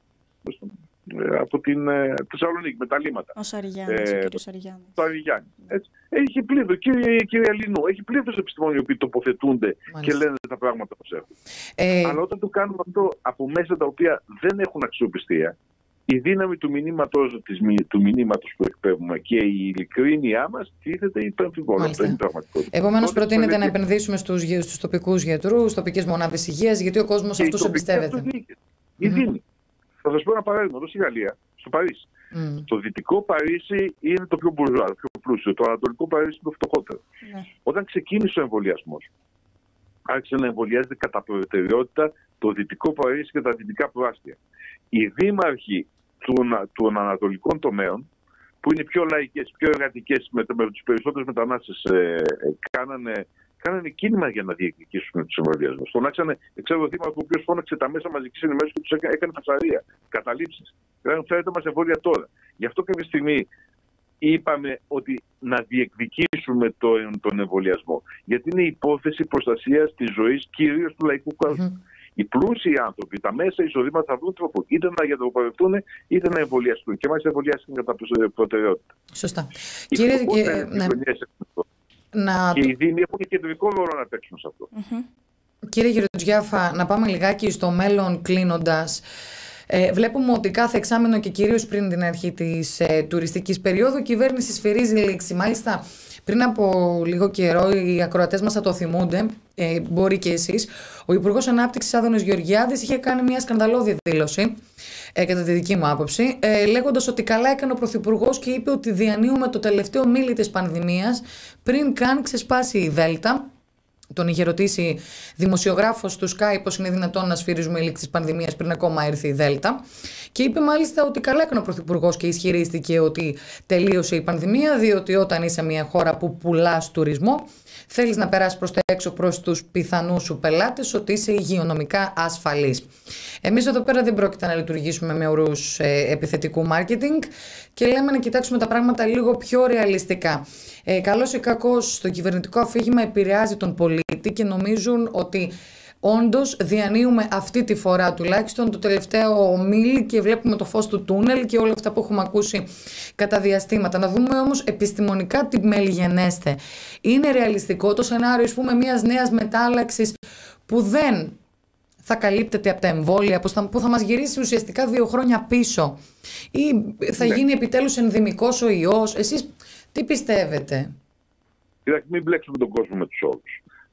από την Θεσσαλονίκη με τα λίμματα. Ο Σαριγιάννης, ε, ο κ. Σαριγιάννης. Το Σαριγιάννη. Έχει πλήθο, κύριε, κύριε Αλληνού, έχει πλήθο επιστημόνιοι οι οποίοι τοποθετούνται Μάλιστα. και λένε τα πράγματα όπως έχουν. Ε... Αλλά όταν το κάνουμε αυτό από μέσα τα οποία δεν έχουν αξιοπιστία, η δύναμη του μηνύματος, του μηνύματος που εκπέμπουμε και η ειλικρίνειά μας τίθεται υπεραμφιβόλα. Αυτό είναι πραγματικότητα. Επομένως, προτείνεται να, να επενδύσουμε στους, στους τοπικούς γιατρούς, τοπικές μονάδες υγείας, γιατί ο κόσμος αυτούς εμπιστεύεται. Η δίνει. Θα σας πω ένα παράδειγμα. Εδώ στη Γαλλία, στο Παρίσι. Mm. Το δυτικό Παρίσι είναι το πιο μπουρζουά, το πιο πλούσιο. Το ανατολικό Παρίσι είναι το φτωχότερο. Mm. Όταν ξεκίνησε ο εμβολιασμός, άρχισε να εμβολιάζεται κατά προτεραιότητα το δυτικό Παρίσι και τα δυτικά προάστια. Οι δήμαρχοι των, των ανατολικών τομέων, που είναι πιο λαϊκές, πιο εργατικές, με, με τους περισσότερους μετανάστες, ε, ε, κάνανε. Κάνανε κίνημα για να διεκδικήσουν του εμβολιασμού. Τον άξανε, ξέρω ο Δήμαρχο, ο οποίος φώναξε τα μέσα μαζικής ενημέρωσης και τους έκανε φασαρία, καταλήψεις. Δηλαδή, φέρετε μας εμβόλια τώρα. Γι' αυτό κάποια στιγμή είπαμε ότι να διεκδικήσουμε τον, τον εμβολιασμό. Γιατί είναι υπόθεση προστασίας της ζωής, κυρίως του λαϊκού κόσμου. Mm-hmm. Οι πλούσιοι άνθρωποι, τα μέσα εισοδήματα θα βρουν τρόπο είτε να γιατροπορευτούν είτε να εμβολιαστούν. Και μάλιστα εμβολιάστηκαν κατά προτεραιότητα. Σωστά. Κύριε, και, ναι. Να... Και οι Δήμοι έχουν κεντρικό ρόλο να παίξουν σε αυτό. Mm-hmm. Κύριε Γεροτζιάφα, να πάμε λιγάκι στο μέλλον κλείνοντας. Ε, βλέπουμε ότι κάθε εξάμηνο και κυρίως πριν την αρχή της ε, τουριστικής περίοδου η κυβέρνηση σφυρίζει λήξη. Μάλιστα, πριν από λίγο καιρό, οι ακροατές μας θα το θυμούνται, ε, μπορεί και εσείς, ο Υπουργός Ανάπτυξης Άδωνης Γεωργιάδης είχε κάνει μια σκανδαλώδη δήλωση, ε, κατά τη δική μου άποψη, ε, λέγοντας ότι καλά έκανε ο Πρωθυπουργός και είπε ότι διανύουμε το τελευταίο μίλι της πανδημίας πριν καν ξεσπάσει η Δέλτα. Τον είχε ρωτήσει δημοσιογράφος του Sky πώς είναι δυνατόν να σφυρίζουμε η λήξη της πανδημίας πριν ακόμα έρθει η Δέλτα. Και είπε μάλιστα ότι καλά έκανε ο Πρωθυπουργός και ισχυρίστηκε ότι τελείωσε η πανδημία, διότι όταν είσαι μια χώρα που πουλάς τουρισμό, θέλεις να περάσεις προς τα έξω προς τους πιθανούς σου πελάτες ότι είσαι υγειονομικά ασφαλής. Εμείς εδώ πέρα δεν πρόκειται να λειτουργήσουμε με ορούς ε, επιθετικού μάρκετινγκ και λέμε να κοιτάξουμε τα πράγματα λίγο πιο ρεαλιστικά. Ε, καλώς ή κακώς το κυβερνητικό αφήγημα επηρεάζει τον πολίτη και νομίζουν ότι όντως διανύουμε αυτή τη φορά τουλάχιστον το τελευταίο μίλι και βλέπουμε το φως του τούνελ και όλα αυτά που έχουμε ακούσει κατά διαστήματα. Να δούμε όμως επιστημονικά τι μελιγενέστε. Είναι ρεαλιστικό το σενάριο, ας πούμε, μιας νέας μετάλλαξης που δεν θα καλύπτεται από τα εμβόλια, που θα μας γυρίσει ουσιαστικά δύο χρόνια πίσω, ή θα ναι. γίνει επιτέλους ενδημικός ο ιός? Εσείς τι πιστεύετε? Κοιτάξτε, μην μπλέξουμε τον κόσμο με τους όρους.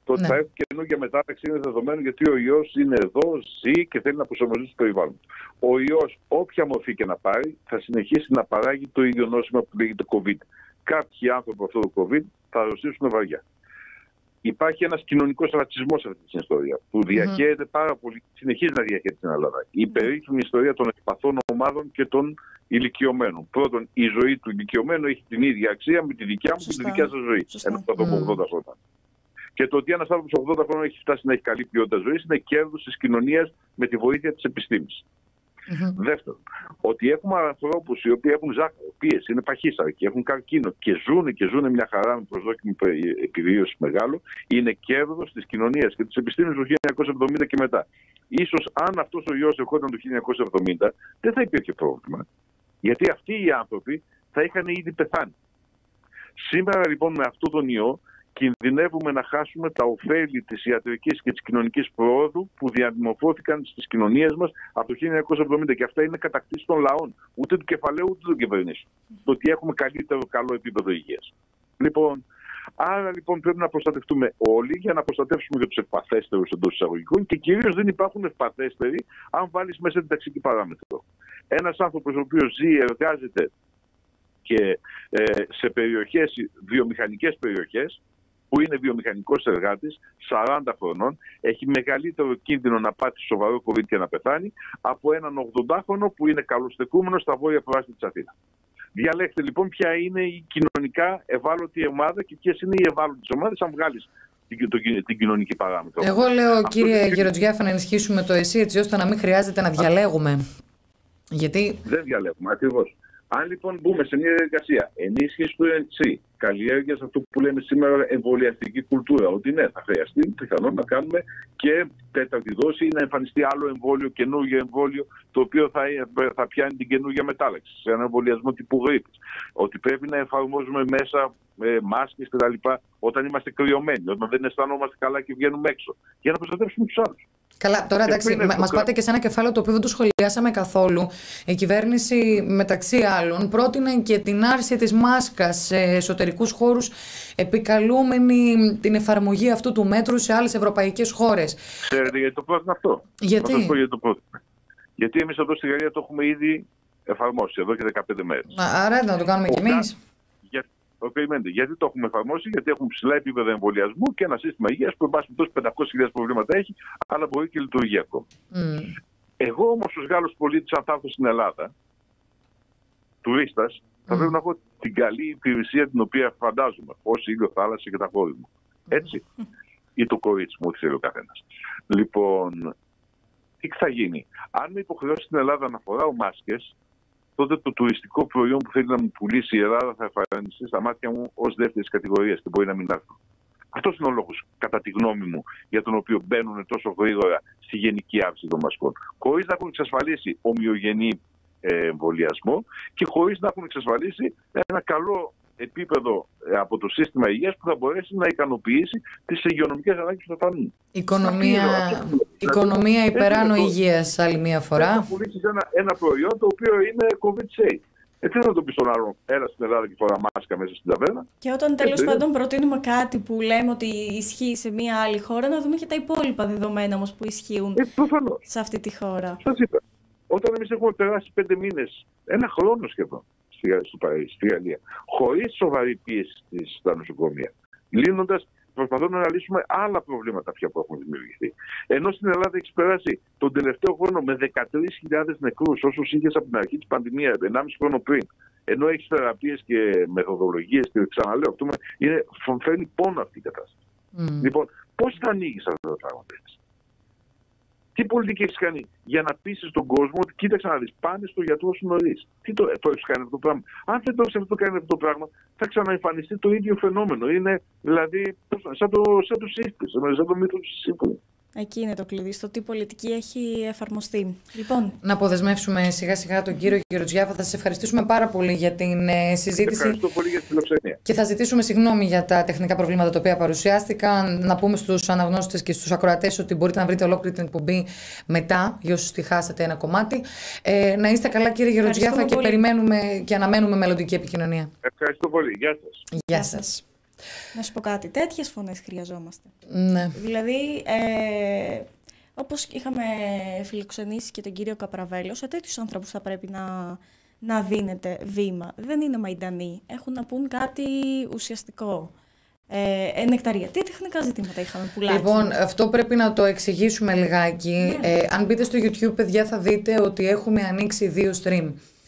Το ότι Ναι. θα έχουν καινούργια μετάταξη είναι δεδομένο, γιατί ο ιός είναι εδώ, ζει και θέλει να προσαρμοστεί στο περιβάλλον. Ο ιός, όποια μορφή και να πάρει, θα συνεχίσει να παράγει το ίδιο νόσημα που λέγεται COVID. Κάποιοι άνθρωποι από αυτό το COVID θα αρρωστήσουν βαριά. Υπάρχει ένας κοινωνικός ρατσισμός σε αυτή την ιστορία, που διαχέεται πάρα πολύ, συνεχίζει να διαχέεται στην Ελλάδα. Η περίφημη ιστορία των ευπαθών ομάδων και των ηλικιωμένων. Πρώτον, η ζωή του ηλικιωμένου έχει την ίδια αξία με τη δικιά μου και τη δικιά σας ζωή. Ένα άνθρωπο ογδόντα χρόνια. Και το ότι ένας άνθρωπος ογδόντα χρόνων έχει φτάσει να έχει καλή ποιότητα ζωής είναι κέρδος της κοινωνίας με τη βοήθεια της επιστήμης. Mm-hmm. Δεύτερον, ότι έχουμε ανθρώπους οι οποίοι έχουν ζάχαρο, πίεση, είναι παχύσαρκοι, έχουν καρκίνο και ζουν και ζουν μια χαρά με προσδόκιμη επιβίωση μεγάλο, είναι κέρδος της κοινωνίας και της επιστήμης του χίλια εννιακόσια εβδομήντα και μετά. Ίσως αν αυτός ο ιός ερχόταν το χίλια εννιακόσια εβδομήντα, δεν θα υπήρχε πρόβλημα. Γιατί αυτοί οι άνθρωποι θα είχαν ήδη πεθάνει. Σήμερα λοιπόν με αυτόν τον ιό κινδυνεύουμε να χάσουμε τα ωφέλη της ιατρικής και της κοινωνικής προόδου που διαμορφώθηκαν στις κοινωνίες μας από το χίλια εννιακόσια εβδομήντα. Και αυτά είναι κατακτήσεις των λαών, ούτε του κεφαλαίου ούτε των κυβερνήσεων. Το ότι έχουμε καλύτερο καλό επίπεδο υγείας. Λοιπόν, άρα λοιπόν πρέπει να προστατευτούμε όλοι για να προστατεύσουμε και τους ευπαθέστερους εντός εισαγωγικών και κυρίως δεν υπάρχουν ευπαθέστεροι αν βάλεις μέσα την ταξική παράμετρο. Ένας άνθρωπος ο οποίος ζει, εργάζεται και ε, σε περιοχές, βιομηχανικές περιοχές, που είναι βιομηχανικός εργάτης, σαράντα χρονών, έχει μεγαλύτερο κίνδυνο να πάθει σοβαρό COVID και να πεθάνει από έναν ογδοντάχρονο που είναι καλοστεκούμενο στα βόρεια προάστια της Αθήνας. Διαλέξτε λοιπόν ποια είναι η κοινωνικά ευάλωτη ομάδα και ποιες είναι οι ευάλωτες ομάδες, αν βγάλεις την, την, την κοινωνική παράμετρο. Εγώ λέω, αυτό κύριε είναι... Γεροτζιάφα, να ενισχύσουμε το ΕΣΥ έτσι ώστε να μην χρειάζεται να διαλέγουμε. Γιατί... Δεν διαλέγουμε, ακριβώς. Αν λοιπόν μπούμε σε μια διαδικασία ενίσχυση του ΕΣΥ, καλλιέργεια αυτό που λέμε σήμερα εμβολιαστική κουλτούρα, ότι ναι, θα χρειαστεί πιθανόν να κάνουμε και τέταρτη δόση ή να εμφανιστεί άλλο εμβόλιο, καινούργιο εμβόλιο, το οποίο θα, θα πιάνει την καινούργια μετάλλαξη σε έναν εμβολιασμό τύπου γρίπης. Ότι πρέπει να εφαρμόζουμε μέσα ε, μάσκες κτλ. Όταν είμαστε κρυωμένοι, όταν δεν αισθανόμαστε καλά και βγαίνουμε έξω, για να προστατεύσουμε τους άλλους. Καλά, τώρα εντάξει, μας πάτε και σε ένα κεφάλαιο το οποίο δεν το σχολιάσαμε καθόλου. Η κυβέρνηση, μεταξύ άλλων, πρότεινε και την άρση της μάσκας σε εσωτερικούς χώρους, επικαλούμενη την εφαρμογή αυτού του μέτρου σε άλλες ευρωπαϊκές χώρες. Ξέρετε γιατί το πρότεινε αυτό? Γιατί? Θα σας πω γιατί το πρότεινε. Γιατί εμείς εδώ στη Γαλλία το έχουμε ήδη εφαρμόσει εδώ και δεκαπέντε μέρες. Άρα να το κάνουμε κι εμείς. Γιατί το έχουμε εφαρμόσει, γιατί έχουμε ψηλά επίπεδα εμβολιασμού και ένα σύστημα υγείας που εν πάση περιπτώσει πεντακόσιες χιλιάδες προβλήματα έχει, αλλά μπορεί και λειτουργεί ακόμα. Mm. Εγώ όμως ως Γάλλος πολίτης, αν θα έρθω στην Ελλάδα, τουρίστας, θα mm. πρέπει να έχω την καλή υπηρεσία την οποία φαντάζομαι, ως ήλιο, θάλασσα και τα χώρια μου. Έτσι. Mm. Ή το κορίτσι μου, ό,τι θέλει ο καθένας. Λοιπόν, τι θα γίνει? Αν με υποχρεώσει στην Ελλάδα να φοράω μάσκες, τότε το τουριστικό προϊόν που θέλει να μου πουλήσει η Ελλάδα θα εμφανιστεί στα μάτια μου ως δεύτερης κατηγορίας και μπορεί να μην έρθουν. Αυτός είναι ο λόγος, κατά τη γνώμη μου, για τον οποίο μπαίνουν τόσο γρήγορα στη γενική άρση των μασκών. Χωρίς να έχουν εξασφαλίσει ομοιογενή εμβολιασμό και χωρίς να έχουν εξασφαλίσει ένα καλό επίπεδο από το σύστημα υγείας που θα μπορέσει να ικανοποιήσει τις υγειονομικές ανάγκες που θα φανούν. Οικονομία, οικονομία υπεράνω υγείας, άλλη μία φορά. Θα πουλήσεις ένα, ένα προϊόν το οποίο είναι COVID safe. Έτσι δεν θα το πει στον άλλον, έλα στην Ελλάδα και φορά μάσκα μέσα στην ταβέρνα. Και όταν τέλος πάντων προτείνουμε κάτι που λέμε ότι ισχύει σε μία άλλη χώρα, να δούμε και τα υπόλοιπα δεδομένα όμως που ισχύουν ε, σε αυτή τη χώρα. Σας είπα, όταν εμείς έχουμε περάσει πέντε μήνες, ένα χρόνο σχεδόν στο Παρίσι, στη Γαλλία, χωρίς σοβαρή πίεση στα νοσοκομεία, λύνοντας, προσπαθούμε να λύσουμε άλλα προβλήματα πια που έχουν δημιουργηθεί. Ενώ στην Ελλάδα έχει περάσει τον τελευταίο χρόνο με δεκατρείς χιλιάδες νεκρούς, όσους είχες από την αρχή της πανδημίας, ενάμιση χρόνο πριν. Ενώ έχει θεραπείες και μεθοδολογίες, και ξαναλέω, αυτό είναι, φέρνει πόνο αυτή η κατάσταση. Mm. Λοιπόν, πώς θα ανοίγεις αυτά τα πράγματα? Τι πολιτική έχεις κάνει για να πείσεις τον κόσμο ότι κοίταξε να δεις, πάνε στο γιατρό σου νωρίς? Τι το, το έχεις κάνει αυτό το πράγμα? Αν δεν το έχεις αυτό το κάνει αυτό το πράγμα, θα ξαναεμφανιστεί το ίδιο φαινόμενο. Είναι δηλαδή σαν το, σαν το σύσπης, σαν το μύθο του Σύσπου. Εκεί είναι το κλειδί, στο τι πολιτική έχει εφαρμοστεί. Λοιπόν. Να αποδεσμεύσουμε σιγά σιγά τον κύριο Γεροτζιάφα. Θα σας ευχαριστήσουμε πάρα πολύ για την ε, συζήτηση. Ευχαριστώ πολύ για τη φιλοξενία. Και θα ζητήσουμε συγγνώμη για τα τεχνικά προβλήματα τα οποία παρουσιάστηκαν. Να πούμε στους αναγνώστες και στους ακροατές ότι μπορείτε να βρείτε ολόκληρη την εκπομπή μετά, για όσους τη χάσατε ένα κομμάτι. Ε, να είστε καλά, κύριε Γεροτζιάφα, και πολύ. Περιμένουμε και αναμένουμε μελλοντική επικοινωνία. Ευχαριστώ πολύ. Γεια σας. Γεια σας. Να σου πω κάτι, τέτοιες φωνές χρειαζόμαστε. Ναι. Δηλαδή, ε, όπως είχαμε φιλοξενήσει και τον κύριο Καπραβέλο, σε τέτοιους άνθρωπους θα πρέπει να, να δίνετε βήμα. Δεν είναι μαϊντανοί, έχουν να πούν κάτι ουσιαστικό. Ε, νεκταρία. Τι τεχνικά ζητήματα είχαμε, Πουλάκη? Λοιπόν, αυτό πρέπει να το εξηγήσουμε λιγάκι. Ναι. Ε, αν μπείτε στο YouTube, παιδιά, θα δείτε ότι έχουμε ανοίξει δύο stream.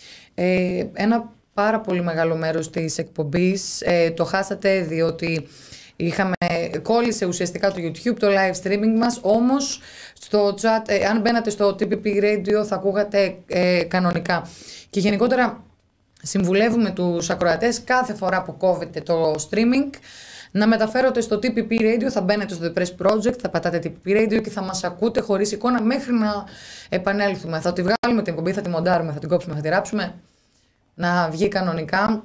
Ε, ένα πάρα πολύ μεγάλο μέρος της εκπομπής ε, το χάσατε διότι είχαμε, κόλλησε ουσιαστικά το YouTube, το live streaming μας, όμως στο chat, ε, αν μπαίνατε στο τι πι πι Radio θα ακούγατε ε, κανονικά. Και γενικότερα συμβουλεύουμε τους ακροατές κάθε φορά που κόβετε το streaming να μεταφέρονται στο τι πι πι Radio, θα μπαίνετε στο The Press Project, θα πατάτε τι πι πι Radio και θα μας ακούτε χωρίς εικόνα μέχρι να επανέλθουμε. Θα τη βγάλουμε την εκπομπή, θα τη μοντάρουμε, θα την κόψουμε, θα τη ράψουμε, να βγει κανονικά.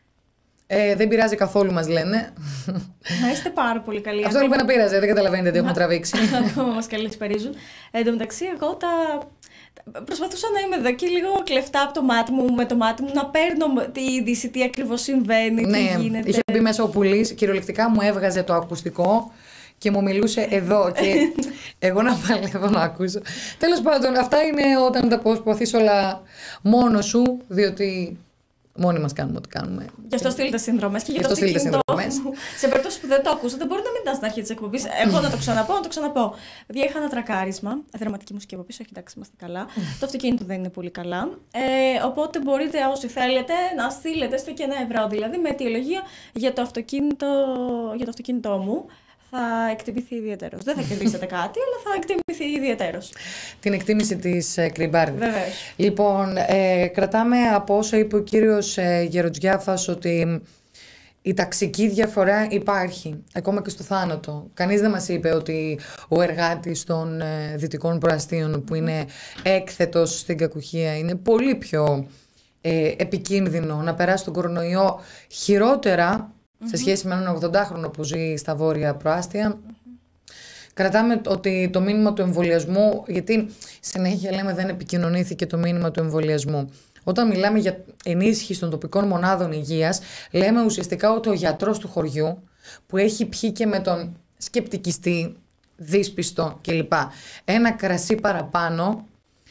Ε, δεν πειράζει καθόλου, μας λένε. Να είστε πάρα πολύ καλοί. Αυτό λοιπόν να πειράζει, δεν καταλαβαίνετε τι έχουμε τραβήξει. Ακόμα μας καλησπερίζουν. Εν τω μεταξύ, εγώ τα... προσπαθούσα να είμαι εδώ και λίγο κλεφτά από το μάτι μου, με το μάτι μου, να παίρνω τη είδηση, τι ακριβώς συμβαίνει, ναι, τι γίνεται. Είχε μπει μέσα ο Πουλής, κυριολεκτικά μου έβγαζε το ακουστικό και μου μιλούσε εδώ και εγώ να παλεύω να ακούσω. Τέλος πάντων, αυτά είναι όταν τα προσπαθείς όλα μόνο σου, διότι μόνοι μας κάνουμε ό,τι κάνουμε. Γι' αυτό στείλετε συνδρομές και γι' αυτό στείλετε συνδρομές. συνδρομές. Σε περίπτωση που δεν το ακούσατε, μπορεί να μην ήταν στην αρχή της εκπομπής. Εγώ να το ξαναπώ, να το ξαναπώ. Παιδιά, είχα ένα τρακάρισμα. Δραματική μουσική από πίσω, όχι εντάξει, είμαστε καλά. Το αυτοκίνητο δεν είναι πολύ καλά. Ε, οπότε μπορείτε, όσοι θέλετε, να στείλετε στο και ένα ευρώ, δηλαδή με αιτιολογία για το αυτοκίνητο, για το αυτοκίνητό μου. Θα εκτιμηθεί ιδιαίτερος. Δεν θα κερδίσετε κάτι, αλλά θα εκτιμηθεί ιδιαίτερος. Την εκτίμηση της ε, Κρυμπάρδη. Βεβαίως. Λοιπόν, ε, κρατάμε από όσα είπε ο κύριος ε, Γεροτζιάφας ότι η ταξική διαφορά υπάρχει, ακόμα και στο θάνατο. Κανείς δεν μας είπε ότι ο εργάτης των ε, δυτικών προαστίων που είναι έκθετος στην κακουχία είναι πολύ πιο ε, επικίνδυνο να περάσει τον κορονοϊό χειρότερα σε σχέση με έναν ογδοντάχρονο που ζει στα βόρεια προάστια. Mm-hmm. Κρατάμε ότι το μήνυμα του εμβολιασμού, γιατί συνέχεια λέμε δεν επικοινωνήθηκε το μήνυμα του εμβολιασμού. Όταν μιλάμε για ενίσχυση των τοπικών μονάδων υγείας, λέμε ουσιαστικά ότι ο γιατρός του χωριού, που έχει πιει και με τον σκεπτικιστή, δύσπιστο κλπ. Ένα κρασί παραπάνω,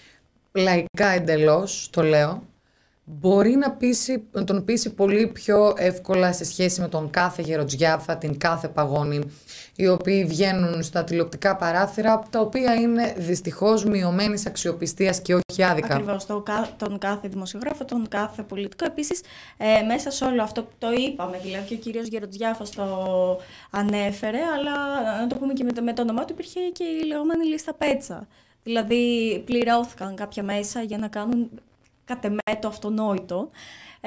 λαϊκά εντελώς, το λέω, μπορεί να, πείσει, να τον πείσει πολύ πιο εύκολα σε σχέση με τον κάθε Γεροτζιάφα, την κάθε Παγώνη, οι οποίοι βγαίνουν στα τηλεοπτικά παράθυρα, τα οποία είναι δυστυχώς μειωμένης αξιοπιστίας και όχι άδικα. Ακριβώς, το, τον κάθε δημοσιογράφο, τον κάθε πολιτικό. Επίσης, ε, μέσα σε όλο αυτό το είπαμε, δηλαδή και ο κύριος Γεροτζιάφας το ανέφερε, αλλά να το πούμε και με το, με το όνομά του, υπήρχε και η λεγόμενη λίστα Πέτσα. Δηλαδή, πληρώθηκαν κάποια μέσα για να κάνουν κατ' εμέ το αυτονόητο. Ε,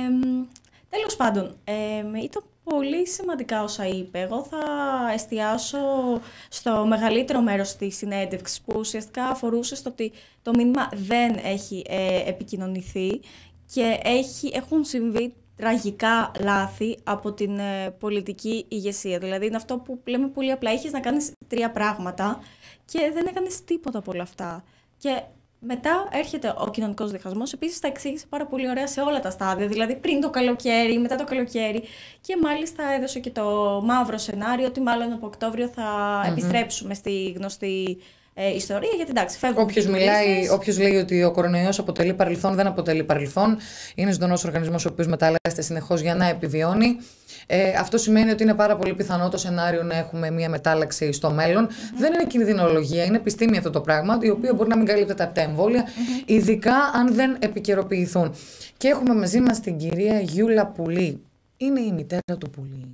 τέλος πάντων, ε, ήταν πολύ σημαντικά όσα είπε. Εγώ θα εστιάσω στο μεγαλύτερο μέρος της συνέντευξης που ουσιαστικά αφορούσε στο ότι το μήνυμα δεν έχει ε, επικοινωνηθεί και έχει, έχουν συμβεί τραγικά λάθη από την ε, πολιτική ηγεσία. Δηλαδή είναι αυτό που λέμε πολύ απλά, έχεις να κάνεις τρία πράγματα και δεν έκανες τίποτα από όλα αυτά. Και μετά έρχεται ο κοινωνικός διχασμός. Επίσης, τα εξήγησε πάρα πολύ ωραία σε όλα τα στάδια. Δηλαδή, πριν το καλοκαίρι, μετά το καλοκαίρι. Και μάλιστα έδωσε και το μαύρο σενάριο ότι μάλλον από Οκτώβριο θα mm-hmm. επιστρέψουμε στη γνωστή ε, ιστορία. Γιατί εντάξει, φεύγουν. Όποιος μιλάει, όποιος λέει ότι ο κορονοϊός αποτελεί παρελθόν, δεν αποτελεί παρελθόν. Είναι ζωντανός οργανισμός ο οποίος μεταλλάσσεται συνεχώς για να επιβιώνει. Ε, αυτό σημαίνει ότι είναι πάρα πολύ πιθανό το σενάριο να έχουμε μια μετάλλαξη στο μέλλον. Mm-hmm. Δεν είναι κινδυνολογία, είναι επιστήμη αυτό το πράγμα, η οποία μπορεί να μην καλύπτεται από τα εμβόλια, mm-hmm. ειδικά αν δεν επικαιροποιηθούν. Και έχουμε μαζί μας την κυρία Γιούλα Πουλή. Είναι η μητέρα του Πουλή.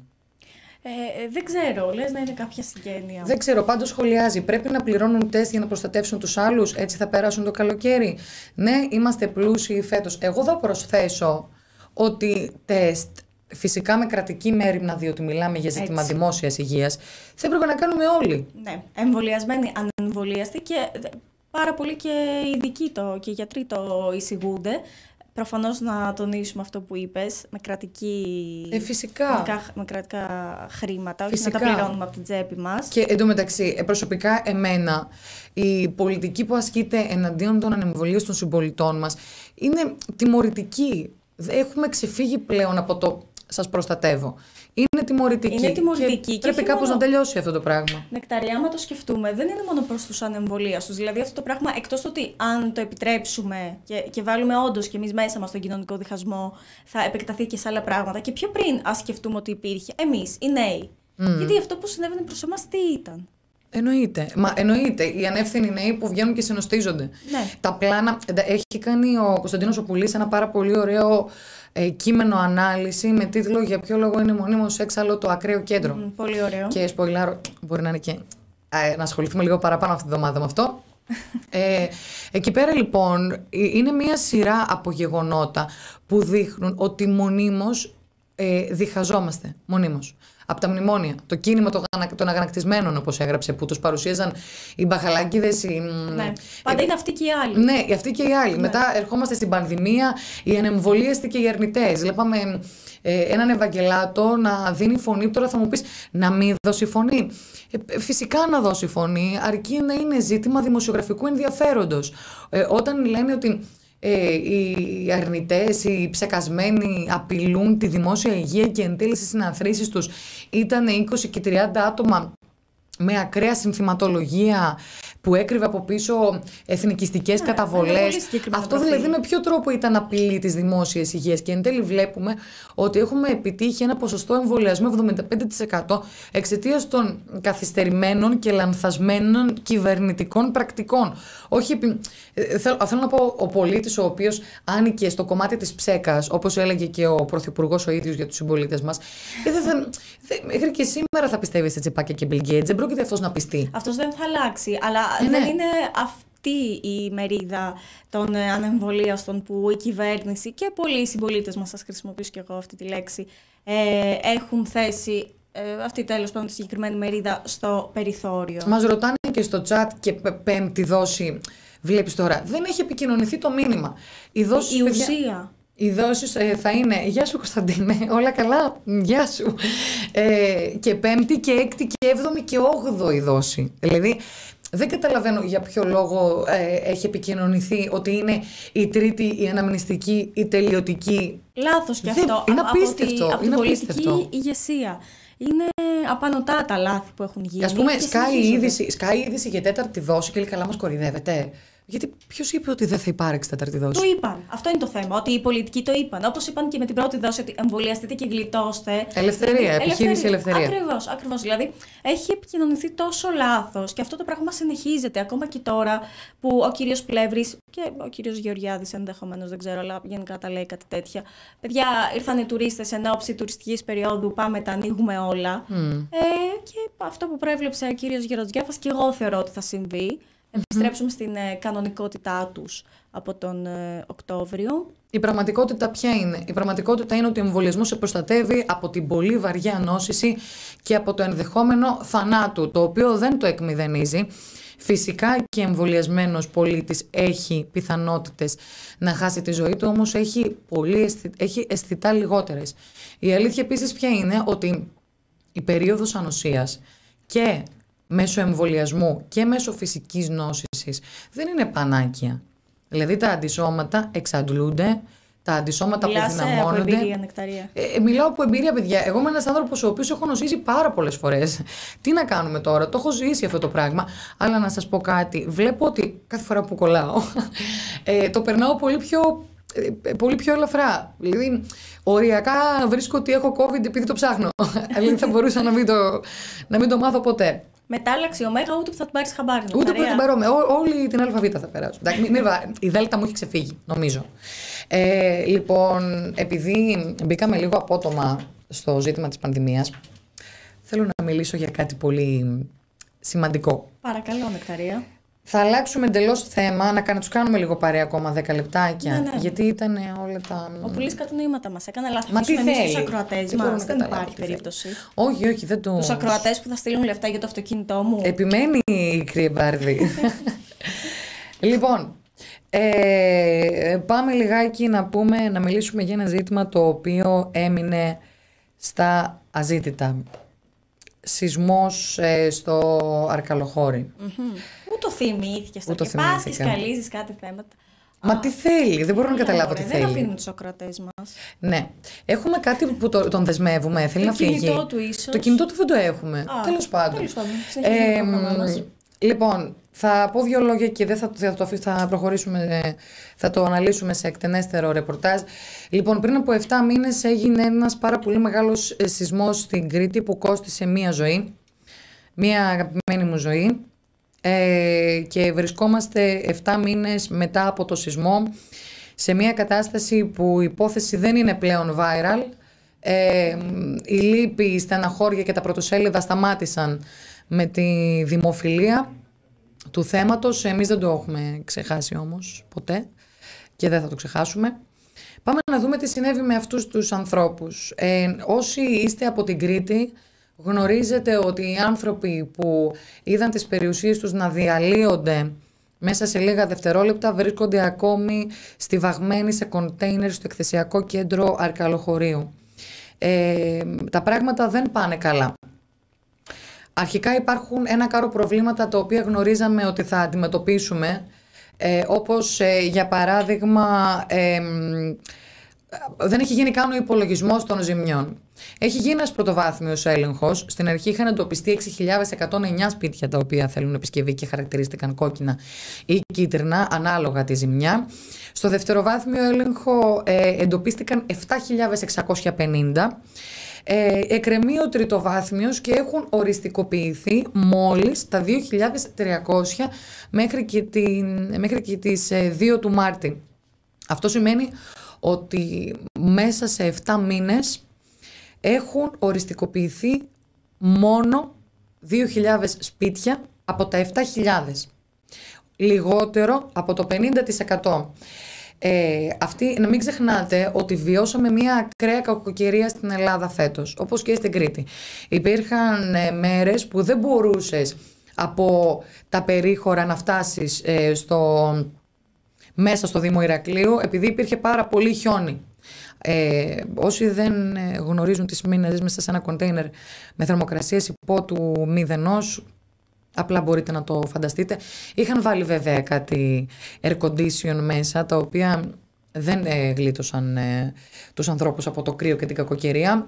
Ε, δεν ξέρω, λες να είναι κάποια συγγένεια. Δεν ξέρω, πάντως σχολιάζει. Πρέπει να πληρώνουν τεστ για να προστατεύσουν τους άλλους, έτσι θα περάσουν το καλοκαίρι. Ναι, είμαστε πλούσιοι φέτος. Εγώ θα προσθέσω ότι τεστ, φυσικά με κρατική μέριμνα, διότι μιλάμε για ζήτημα δημόσιας υγείας, θα έπρεπε να κάνουμε όλοι. Ναι, εμβολιασμένοι, ανεμβολιαστοί και πάρα πολλοί και ειδικοί το, και οι γιατροί το εισηγούνται. Προφανώς να τονίσουμε αυτό που είπες, με, κρατική, ε, φυσικά. Με, με κρατικά χρήματα, φυσικά. Όχι να τα πληρώνουμε από την τσέπη μας. Και εντωμεταξύ, προσωπικά εμένα, η πολιτική που ασκείται εναντίον των ανεμβολίων των συμπολιτών μας είναι τιμωρητική. Έχουμε ξεφύγει πλέον από το «σας προστατεύω». Είναι τιμωρητική. Είναι τιμωρητική. Και πρέπει κάπως μόνο... να τελειώσει αυτό το πράγμα. Νεκταρία, άμα το σκεφτούμε, δεν είναι μόνο προς τους ανεμβολίαστους. Δηλαδή αυτό το πράγμα, εκτός του ότι αν το επιτρέψουμε και, και βάλουμε όντως και εμείς μέσα μας τον κοινωνικό διχασμό, θα επεκταθεί και σε άλλα πράγματα. Και πιο πριν, ας σκεφτούμε ότι υπήρχε, εμείς, οι νέοι. Mm. Γιατί αυτό που συνέβαινε προς εμάς τι ήταν. Εννοείται. Μα εννοείται. Οι ανεύθυνοι νέοι που βγαίνουν και συνοστίζονται. Ναι. Τα πλάνα. Έχει κάνει ο Κωνσταντίνος ο Πουλής ένα πάρα πολύ ωραίο ε, κείμενο ανάλυση με τίτλο «Για ποιο λόγο είναι μονίμως έξαλλο το ακραίο κέντρο». Mm, πολύ ωραίο. Και σποϊλάρω, μπορεί να είναι και. Ε, να ασχοληθούμε λίγο παραπάνω αυτή τη εβδομάδα με αυτό. ε, εκεί πέρα λοιπόν είναι μια σειρά από γεγονότα που δείχνουν ότι μονίμως ε, διχαζόμαστε. Μονίμως. Από τα μνημόνια, το κίνημα των αγανακτισμένων, όπως έγραψε, που τους παρουσίαζαν οι μπαχαλάκηδες. Οι... Ναι. Πάντα είναι αυτοί και οι άλλοι. Ναι, αυτοί και οι άλλοι. Ναι. Μετά ερχόμαστε στην πανδημία, οι ανεμβολίαστοι και οι αρνητές. Βλέπαμε ε, έναν Ευαγγελάτο να δίνει φωνή. Τώρα θα μου πεις να μην δώσει φωνή. Ε, φυσικά να δώσει φωνή, αρκεί να είναι ζήτημα δημοσιογραφικού ενδιαφέροντος. Ε, όταν λένε ότι. Ε, οι αρνητές, οι ψεκασμένοι απειλούν τη δημόσια υγεία και εν τέλει στις συναθρήσεις τους ήταν είκοσι και τριάντα άτομα με ακραία συνθηματολογία που έκρυβε από πίσω εθνικιστικές yeah, καταβολές. Αυτό δηλαδή με ποιο τρόπο ήταν απειλή της δημόσιας υγείας. Και εν τέλει βλέπουμε ότι έχουμε επιτύχει ένα ποσοστό εμβολιασμού εβδομήντα πέντε τοις εκατό εξαιτίας των καθυστερημένων και λανθασμένων κυβερνητικών πρακτικών. Όχι, θέλω, θέλω να πω, ο πολίτης ο οποίος άνοικε στο κομμάτι της ψέκας, όπως έλεγε και ο Πρωθυπουργός ο ίδιος για τους συμπολίτες μας, μέχρι και σήμερα θα πιστεύει σε τσιπάκια και Bill Gates. Δεν πρόκειται αυτός να πιστεί. Αυτός δεν θα αλλάξει, αλλά ε, δεν ναι. είναι αυτή η μερίδα των ανεμβολίαστων που η κυβέρνηση και πολλοί συμπολίτες μας, σας χρησιμοποιήσω και εγώ αυτή τη λέξη, ε, έχουν θέσει ε, αυτή τέλος πάντων τη συγκεκριμένη μερίδα στο περιθώριο. Μας ρωτάνε και στο chat και πέμπτη δόση, βλέπεις τώρα, δεν έχει επικοινωνηθεί το μήνυμα. Η, δόση, η, η ουσία. Παιδιά, οι δόσεις ε, θα είναι «Γεια σου Κωνσταντίνε, όλα καλά, γεια σου». Ε, και πέμπτη και έκτη και έβδομη και όγδοη δόση. Δηλαδή δεν καταλαβαίνω για ποιο λόγο ε, έχει επικοινωνηθεί ότι είναι η τρίτη, η αναμνηστική, η τελειωτική. Λάθος κι αυτό. Δεν, είναι απίστευτο. Από τη, είναι από την απίστευτο. πολιτική ηγεσία. Είναι απανωτά τα λάθη που έχουν γίνει. Ας πούμε, σκάει η είδηση, είδηση για τέταρτη δόση και λέει καλά μας κορυδεύετε. Γιατί ποιος είπε ότι δεν θα υπάρξει τέταρτη δόση. Το είπαν. Αυτό είναι το θέμα. Ότι οι πολιτικοί το είπαν. Όπως είπαν και με την πρώτη δόση, ότι εμβολιαστείτε και γλιτώστε. Ελευθερία, επιχείρηση ελευθερία. Ακριβώς, ακριβώς. Δηλαδή, έχει επικοινωνηθεί τόσο λάθος και αυτό το πράγμα συνεχίζεται. Ακόμα και τώρα που ο κύριος Πλεύρης και ο κύριος Γεωργιάδης ενδεχομένως, δεν ξέρω, αλλά γενικά τα λέει κάτι τέτοια. Παιδιά, ήρθαν οι τουρίστες εν ώψη τουριστικής περίοδου. Πάμε, τα ανοίγουμε όλα. Mm. Ε, και αυτό που προέβλεψε ο κύριος Γεροτζιάφας, και εγώ θεωρώ ότι θα συμβεί. Επιστρέψουμε mm-hmm. στην ε, κανονικότητά τους από τον ε, Οκτώβριο. Η πραγματικότητα ποια είναι? Η πραγματικότητα είναι ότι ο εμβολιασμός σε προστατεύει από την πολύ βαριά νόσηση και από το ενδεχόμενο θανάτου, το οποίο δεν το εκμηδενίζει. Φυσικά και εμβολιασμένος πολίτης έχει πιθανότητες να χάσει τη ζωή του, όμως έχει, πολύ αισθη... έχει αισθητά λιγότερες. Η αλήθεια επίσης ποια είναι? Ότι η περίοδος ανοσίας και μέσω εμβολιασμού και μέσω φυσικής νόσησης δεν είναι πανάκια. Δηλαδή τα αντισώματα εξαντλούνται, τα αντισώματα αποδυναμώνονται. Από εμπειρία, Νεκταρία. Ε, μιλάω από εμπειρία, παιδιά. Εγώ είμαι ένας άνθρωπος ο οποίος έχω νοσήσει πάρα πολλές φορές. Τι να κάνουμε τώρα, το έχω ζήσει αυτό το πράγμα. Αλλά να σας πω κάτι, βλέπω ότι κάθε φορά που κολλάω ε, το περνάω πολύ πιο, ε, πολύ πιο ελαφρά. Δηλαδή, οριακά βρίσκω ότι έχω COVID επειδή το ψάχνω. Δηλαδή θα μπορούσα να μην το, να μην το μάθω ποτέ. Μετάλλαξη η ωμέγα, ούτε που θα την πάρει χαμπάρι. Ούτε που θα την πάρω. Όλη την ΑΒ θα περάσω. Η Δέλτα μου έχει ξεφύγει, νομίζω. Ε, λοιπόν, επειδή μπήκαμε λίγο απότομα στο ζήτημα της πανδημίας, θέλω να μιλήσω για κάτι πολύ σημαντικό. Παρακαλώ, Νεκταρία. Θα αλλάξουμε εντελώς θέμα, να τους κάνουμε λίγο παρέα ακόμα δέκα λεπτάκια. Ναι, ναι. Γιατί ήταν όλα τα. Ο Πουλής κατ' μας έκανε λάθος. Μα τι θέλει? Τους ακροατές μας δεν υπάρχει περίπτωση. Όχι, όχι, δεν το. Τους ακροατές που θα στείλουν λεφτά για το αυτοκίνητό μου. Επιμένει η Κρυεμπάρδη. Λοιπόν, ε, πάμε λιγάκι να πούμε, να μιλήσουμε για ένα ζήτημα το οποίο έμεινε στα αζήτητα. Σεισμός ε, στο Αρκαλοχώρι. Mm-hmm. Πού το θυμήθηκες, και πας και σκαλίζεις κάτι θέματα. Μα τι θέλει, δεν μπορώ να καταλάβω ωραία, τι δεν θέλει. Δεν αφήνουν τους ακροατές μας. Ναι. Έχουμε κάτι που το, τον δεσμεύουμε, θέλει το να φύγει. Το κινητό του ίσως. Το κινητό του δεν το έχουμε. Τέλος πάντων. Τέλος πάντων. Ε, λοιπόν, θα πω δύο λόγια και δεν θα, θα, το, θα προχωρήσουμε, θα το αναλύσουμε σε εκτενέστερο ρεπορτάζ. Λοιπόν, πριν από επτά μήνες έγινε ένας πάρα πολύ μεγάλος σεισμός στην Κρήτη που κόστισε μία ζωή, μία αγαπημένη μου ζωή. Ε, και βρισκόμαστε επτά μήνες μετά από το σεισμό σε μια κατάσταση που η υπόθεση δεν είναι πλέον viral. Ε, η λύπη, η στεναχώρια και τα πρωτοσέλιδα σταμάτησαν με τη δημοφιλία του θέματος. Εμείς δεν το έχουμε ξεχάσει όμως ποτέ και δεν θα το ξεχάσουμε. Πάμε να δούμε τι συνέβη με αυτούς τους ανθρώπους. Ε, όσοι είστε από την Κρήτη, γνωρίζετε ότι οι άνθρωποι που είδαν τις περιουσίες τους να διαλύονται μέσα σε λίγα δευτερόλεπτα βρίσκονται ακόμη στιβαγμένοι σε κοντέινερ στο εκθεσιακό κέντρο Αρκαλοχωρίου. Ε, τα πράγματα δεν πάνε καλά. Αρχικά υπάρχουν ένα κάρο προβλήματα τα οποία γνωρίζαμε ότι θα αντιμετωπίσουμε, ε, όπως ε, για παράδειγμα ε, δεν έχει γίνει καν ο υπολογισμός των ζημιών. Έχει γίνει ένας πρωτοβάθμιος έλεγχος. Στην αρχή είχαν εντοπιστεί έξι χιλιάδες εκατόν εννιά σπίτια τα οποία θέλουν επισκευή και χαρακτηρίστηκαν κόκκινα ή κίτρινα, ανάλογα τη ζημιά. Στο δευτεροβάθμιο έλεγχο ε, εντοπίστηκαν επτά χιλιάδες εξακόσια πενήντα. Ε, εκκρεμεί ο τριτοβάθμιος και έχουν οριστικοποιηθεί μόλις τα δύο χιλιάδες τριακόσια μέχρι και, την, μέχρι και τις ε, δύο του Μάρτη. Αυτό σημαίνει ότι μέσα σε επτά μήνες έχουν οριστικοποιηθεί μόνο δύο χιλιάδες σπίτια από τα επτά χιλιάδες. Λιγότερο από το πενήντα τοις εκατό. Ε, αυτή, να μην ξεχνάτε ότι βιώσαμε μια ακραία κακοκαιρία στην Ελλάδα φέτος, όπως και στην Κρήτη. Υπήρχαν ε, μέρες που δεν μπορούσες από τα περίχωρα να φτάσεις ε, στο, μέσα στο Δήμο Ηρακλείου, επειδή υπήρχε πάρα πολύ χιόνι. Ε, όσοι δεν γνωρίζουν τις μήνες μέσα σε ένα κοντέινερ με θερμοκρασίες υπό του μηδενός, απλά μπορείτε να το φανταστείτε. Είχαν βάλει βέβαια κάτι air condition μέσα, τα οποία δεν ε, γλίτωσαν ε, τους ανθρώπους από το κρύο και την κακοκαιρία.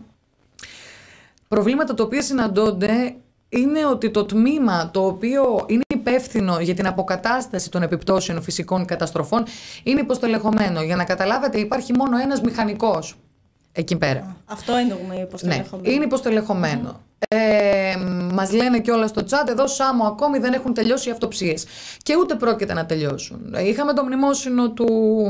Προβλήματα τα οποία συναντώνται είναι ότι το τμήμα το οποίο είναι υπεύθυνο για την αποκατάσταση των επιπτώσεων φυσικών καταστροφών είναι υποστελεχωμένο. Για να καταλάβετε, υπάρχει μόνο ένας μηχανικός εκεί πέρα. Αυτό εννοούμε υποστελεχωμένο. Ναι, είναι υποστελεχωμένο. Mm. Ε, μας λένε κιόλας στο chat, εδώ Σάμο ακόμη δεν έχουν τελειώσει οι αυτοψίες. Και ούτε πρόκειται να τελειώσουν. Είχαμε το μνημόσυνο του,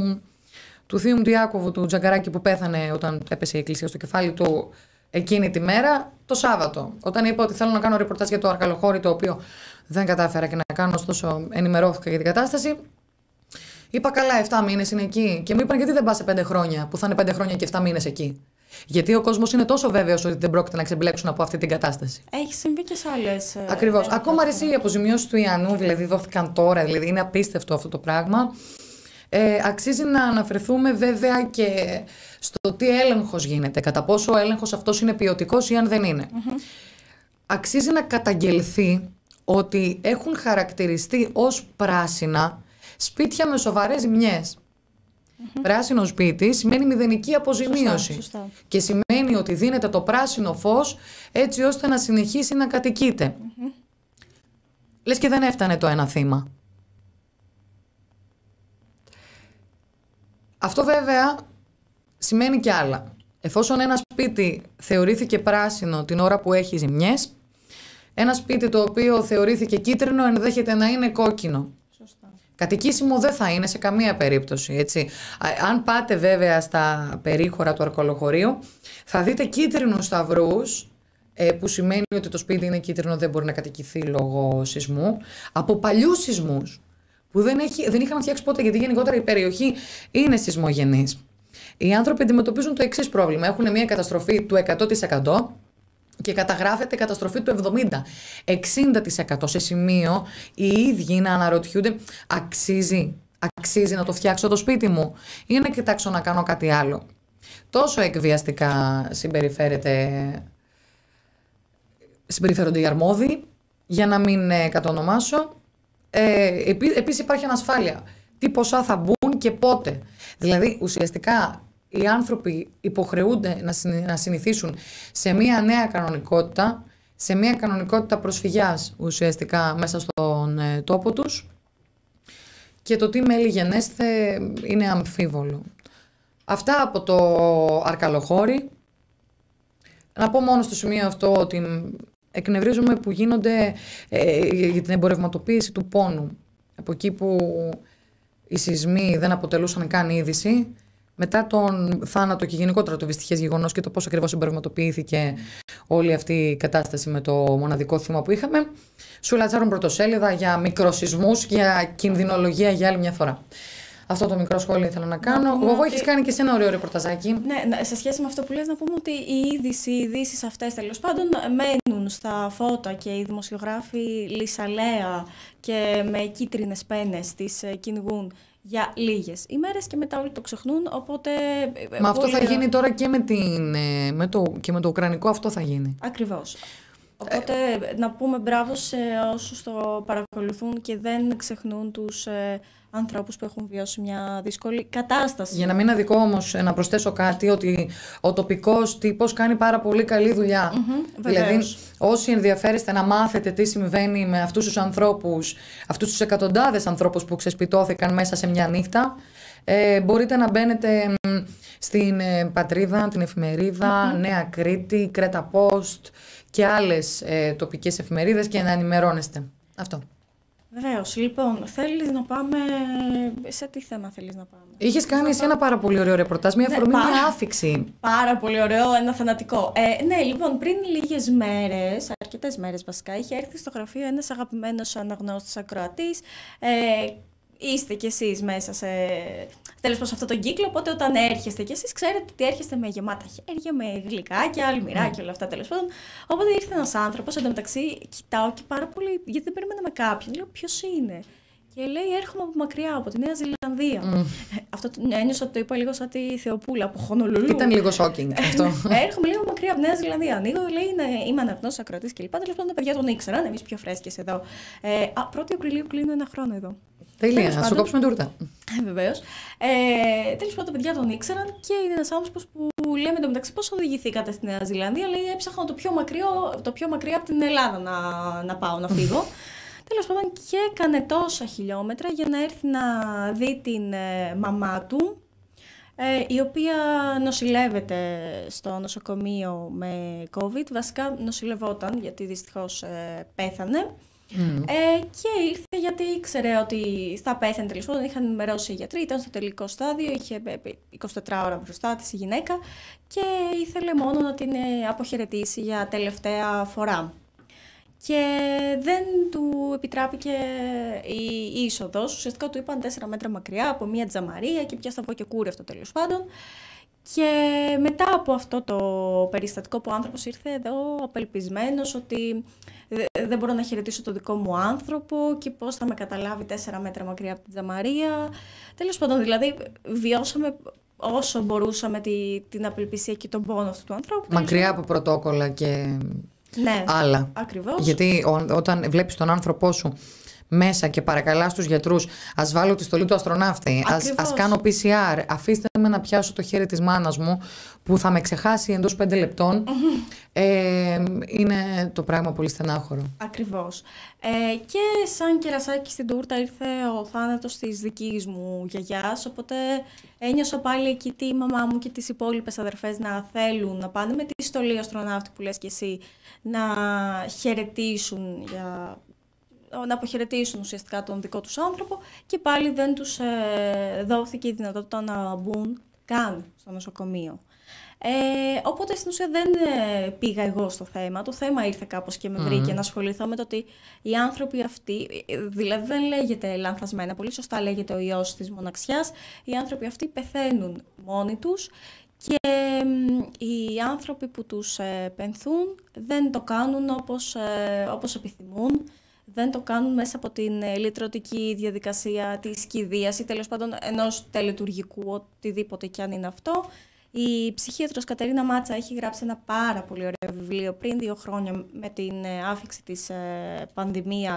του θείου μου του Ιάκωβου, του Τζαγκαράκη, που πέθανε όταν έπεσε η εκκλησία στο κεφάλι του εκείνη τη μέρα, το Σάββατο. Όταν είπα ότι θέλω να κάνω ρεπορτάζ για το Αρκαλοχώρι, το οποίο δεν κατάφερα και να κάνω, ωστόσο ενημερώθηκα για την κατάσταση. Είπα καλά, επτά μήνες είναι εκεί. Και μου είπαν γιατί δεν πας σε πέντε χρόνια, που θα είναι πέντε χρόνια και επτά μήνες εκεί. Γιατί ο κόσμος είναι τόσο βέβαιος ότι δεν πρόκειται να ξεμπλέξουν από αυτή την κατάσταση. Έχει συμβεί και σε άλλες. Ακριβώς. Ακόμα αρέσει οι αποζημιώσεις του Ιαννού, δηλαδή δόθηκαν τώρα, δηλαδή είναι απίστευτο αυτό το πράγμα. Ε, αξίζει να αναφερθούμε βέβαια και στο τι έλεγχος γίνεται, κατά πόσο ο έλεγχος αυτός είναι ποιοτικός ή αν δεν είναι. Mm-hmm. Αξίζει να καταγγελθεί ότι έχουν χαρακτηριστεί ως πράσινα σπίτια με σοβαρές ζημιές. Mm-hmm. Πράσινο σπίτι σημαίνει μηδενική αποζημίωση. Σωστά, σωστά. Και σημαίνει ότι δίνεται το πράσινο φως έτσι ώστε να συνεχίσει να κατοικείται. Mm-hmm. Λες και δεν έφτανε το ένα θύμα. Αυτό βέβαια σημαίνει και άλλα. Εφόσον ένα σπίτι θεωρήθηκε πράσινο την ώρα που έχει ζημιές, ένα σπίτι το οποίο θεωρήθηκε κίτρινο ενδέχεται να είναι κόκκινο. Σωστά. Κατοικήσιμο δεν θα είναι σε καμία περίπτωση, έτσι. Αν πάτε βέβαια στα περίχωρα του Αρκαλοχωρίου, θα δείτε κίτρινους σταυρούς, που σημαίνει ότι το σπίτι είναι κίτρινο, δεν μπορεί να κατοικηθεί λόγω σεισμού, από παλιούς σεισμούς που δεν, έχει, δεν είχαν φτιάξει ποτέ, γιατί γενικότερα η περιοχή είναι σεισμογενής. Οι άνθρωποι αντιμετωπίζουν το εξής πρόβλημα. Έχουν μια καταστροφή του εκατό τοις εκατό και καταγράφεται καταστροφή του εβδομήντα με εξήντα τοις εκατό, σε σημείο οι ίδιοι να αναρωτιούνται, αξίζει, αξίζει να το φτιάξω το σπίτι μου ή να κοιτάξω να κάνω κάτι άλλο. Τόσο εκβιαστικά συμπεριφέρεται, συμπεριφέρονται οι αρμόδιοι, για να μην ε, κατονομάσω. Ε, επί, επίσης υπάρχει ανασφάλεια. Τι ποσά θα μπουν και πότε. Δηλαδή, ουσιαστικά, οι άνθρωποι υποχρεούνται να συνηθίσουν σε μια νέα κανονικότητα, σε μια κανονικότητα προσφυγιάς ουσιαστικά μέσα στον ε, τόπο τους, και το τι μέλη γενέστε είναι αμφίβολο. Αυτά από το Αρκαλοχώρι. Να πω μόνο στο σημείο αυτό ότι εκνευρίζομαι που γίνονται ε, για την εμπορευματοποίηση του πόνου. Από εκεί που οι σεισμοί δεν αποτελούσαν καν είδηση, μετά τον θάνατο και γενικότερα το δυστυχές γεγονός και το πώς ακριβώς εμπορευματοποιήθηκε όλη αυτή η κατάσταση με το μοναδικό θύμα που είχαμε, σου λατσάρουν πρωτοσέλιδα για μικροσεισμούς, για κινδυνολογία για άλλη μια φορά. Αυτό το μικρό σχόλιο ήθελα να κάνω. Εγώ ότι... έχεις κάνει και σε ένα ωραίο ρεπορταζάκι. Ναι, σε σχέση με αυτό που λες, να πούμε ότι οι είδηση, οι ειδήσεις αυτές τέλος πάντων μένουν στα φώτα και οι δημοσιογράφοι λυσαλέα και με κίτρινες πένες τις κυνηγούν για λίγες ημέρες και μετά όλοι το ξεχνούν, οπότε... Μα αυτό θα γίνει τώρα και με, την, με, το, και με το ουκρανικό, αυτό θα γίνει. Ακριβώς. Οπότε ε... να πούμε μπράβο σε όσους το παρακολουθούν και δεν ξεχνούν τους ε, ανθρώπους που έχουν βιώσει μια δύσκολη κατάσταση. Για να μην αδικό όμως να προσθέσω κάτι, ότι ο τοπικός τύπος κάνει πάρα πολύ καλή δουλειά. Mm-hmm, δηλαδή, όσοι ενδιαφέρεστε να μάθετε τι συμβαίνει με αυτούς τους ανθρώπους, αυτούς τους εκατοντάδες ανθρώπους που ξεσπιτώθηκαν μέσα σε μια νύχτα, ε, μπορείτε να μπαίνετε στην ε, Πατρίδα, την Εφημερίδα, mm-hmm. Νέα Κρήτη, Κρέτα Post και άλλες ε, τοπικές εφημερίδες και να ενημερώνεστε. Αυτό. Βεβαίως. Λοιπόν, θέλεις να πάμε... Σε τι θέμα θέλεις να πάμε? Είχες κάνει εσύ ένα πάρα πολύ ωραίο ρεπορτάζ, μια αφορμή, ναι, μια άφιξη. Πάρα πολύ ωραίο, ένα θανατικό. Ε, ναι, λοιπόν, πριν λίγες μέρες, αρκετές μέρες βασικά, είχε έρθει στο γραφείο ένας αγαπημένος αναγνώστης ακροατής. Ε, είστε κι εσείς μέσα σε... τέλος πάντων σε αυτόν τον κύκλο, οπότε όταν έρχεστε κι εσείς ξέρετε ότι έρχεστε με γεμάτα χέρια, με γλυκά και αλμυρά και όλα αυτά τέλος πάντων. Οπότε ήρθε ένας άνθρωπος, εντωμεταξύ κοιτάω και πάρα πολύ, γιατί δεν περιμέναμε κάποιον, λέω ποιος είναι. Και λέει έρχομαι από μακριά, από τη Νέα Ζηλανδία. Mm. Αυτό ένιωσα ότι το είπα λίγο σαν τη Θεοπούλα από Χονολουλού. Ήταν λίγο shocking αυτό. Έρχομαι λίγο μακριά από τη Νέα Ζηλανδία. Ανοίγω, λέει ναι, είμαι αναγνώστης ακροατής κλπ. Τέλος πάντων τα παιδιά τον ήξεραν, εμείς πιο φρέσκες εδώ. Ε, πρώτη Απριλίου κλείνω ένα χρόνο εδώ. Τέλεια, να σου κόψουμε τούρτα. Ε, βεβαίως. Ε, τέλος πάντων, τα παιδιά τον ήξεραν και είναι ένας άνθρωπος που λέμε εντωμεταξύ πώς οδηγηθήκατε στη Νέα Ζηλανδία. Λέει, έψαχνα το πιο μακριά, το πιο μακριά από την Ελλάδα να, να πάω, να φύγω. Τέλος πάντων, και έκανε τόσα χιλιόμετρα για να έρθει να δει την ε, μαμά του, ε, η οποία νοσηλεύεται στο νοσοκομείο με COVID. Βασικά νοσηλευόταν, γιατί δυστυχώς ε, πέθανε. Mm. Ε, και ήρθε γιατί ήξερε ότι θα πέθανε τέλος πάντων, είχαν ενημερώσει οι γιατροί, ήταν στο τελικό στάδιο, είχε εικοσιτέσσερις ώρα μπροστά της η γυναίκα και ήθελε μόνο να την αποχαιρετήσει για τελευταία φορά. Και δεν του επιτράπηκε η είσοδος, ουσιαστικά του είπαν τέσσερα μέτρα μακριά από μια τζαμαρία και πια σταυρό και κούρευτο τέλος πάντων. Και μετά από αυτό το περιστατικό που ο άνθρωπος ήρθε εδώ απελπισμένος ότι δεν μπορώ να χαιρετήσω το δικό μου άνθρωπο και πώς θα με καταλάβει τέσσερα μέτρα μακριά από την τζαμαρία. Τέλος πάντων, δηλαδή βιώσαμε όσο μπορούσαμε τη, την απελπισία και τον πόνο αυτού του ανθρώπου. Μακριά από πρωτόκολλα και ναι, άλλα. Ακριβώς. Γιατί ό, όταν βλέπεις τον άνθρωπό σου μέσα και παρακαλάς τους γιατρούς, ας βάλω τη στολή του αστροναύτη, ας, ας κάνω πι σι αρ, αφήστε με να πιάσω το χέρι της μάνας μου που θα με ξεχάσει εντός πέντε λεπτών, ε, είναι το πράγμα πολύ στενάχωρο. Ακριβώς. Ε, και σαν κερασάκι στην τούρτα ήρθε ο θάνατος της δικής μου γιαγιάς, οπότε ένιωσα πάλι εκεί τη μαμά μου και τις υπόλοιπες αδερφές να θέλουν να πάνε με τη στολή αστροναύτη που λες και εσύ, να χαιρετήσουν για... να αποχαιρετήσουν ουσιαστικά τον δικό τους άνθρωπο και πάλι δεν τους ε, δόθηκε η δυνατότητα να μπουν καν στο νοσοκομείο. Ε, οπότε στην ουσία δεν ε, πήγα εγώ στο θέμα. Το θέμα ήρθε κάπως και με βρήκε mm. να ασχοληθώ με το ότι οι άνθρωποι αυτοί, δηλαδή δεν λέγεται λανθασμένα, πολύ σωστά λέγεται ο ιός της μοναξιάς, οι άνθρωποι αυτοί πεθαίνουν μόνοι τους και ε, οι άνθρωποι που τους ε, πενθούν δεν το κάνουν όπως, ε, όπως επιθυμούν. Δεν το κάνουν μέσα από την ε, λυτρωτική διαδικασία της κηδείας ή τέλος πάντων ενός τελετουργικού, οτιδήποτε κι αν είναι αυτό. Η ψυχίατρος Κατερίνα Μάτσα έχει γράψει ένα πάρα πολύ ωραίο βιβλίο πριν δύο χρόνια με την ε, άφιξη της ε, πανδημίας.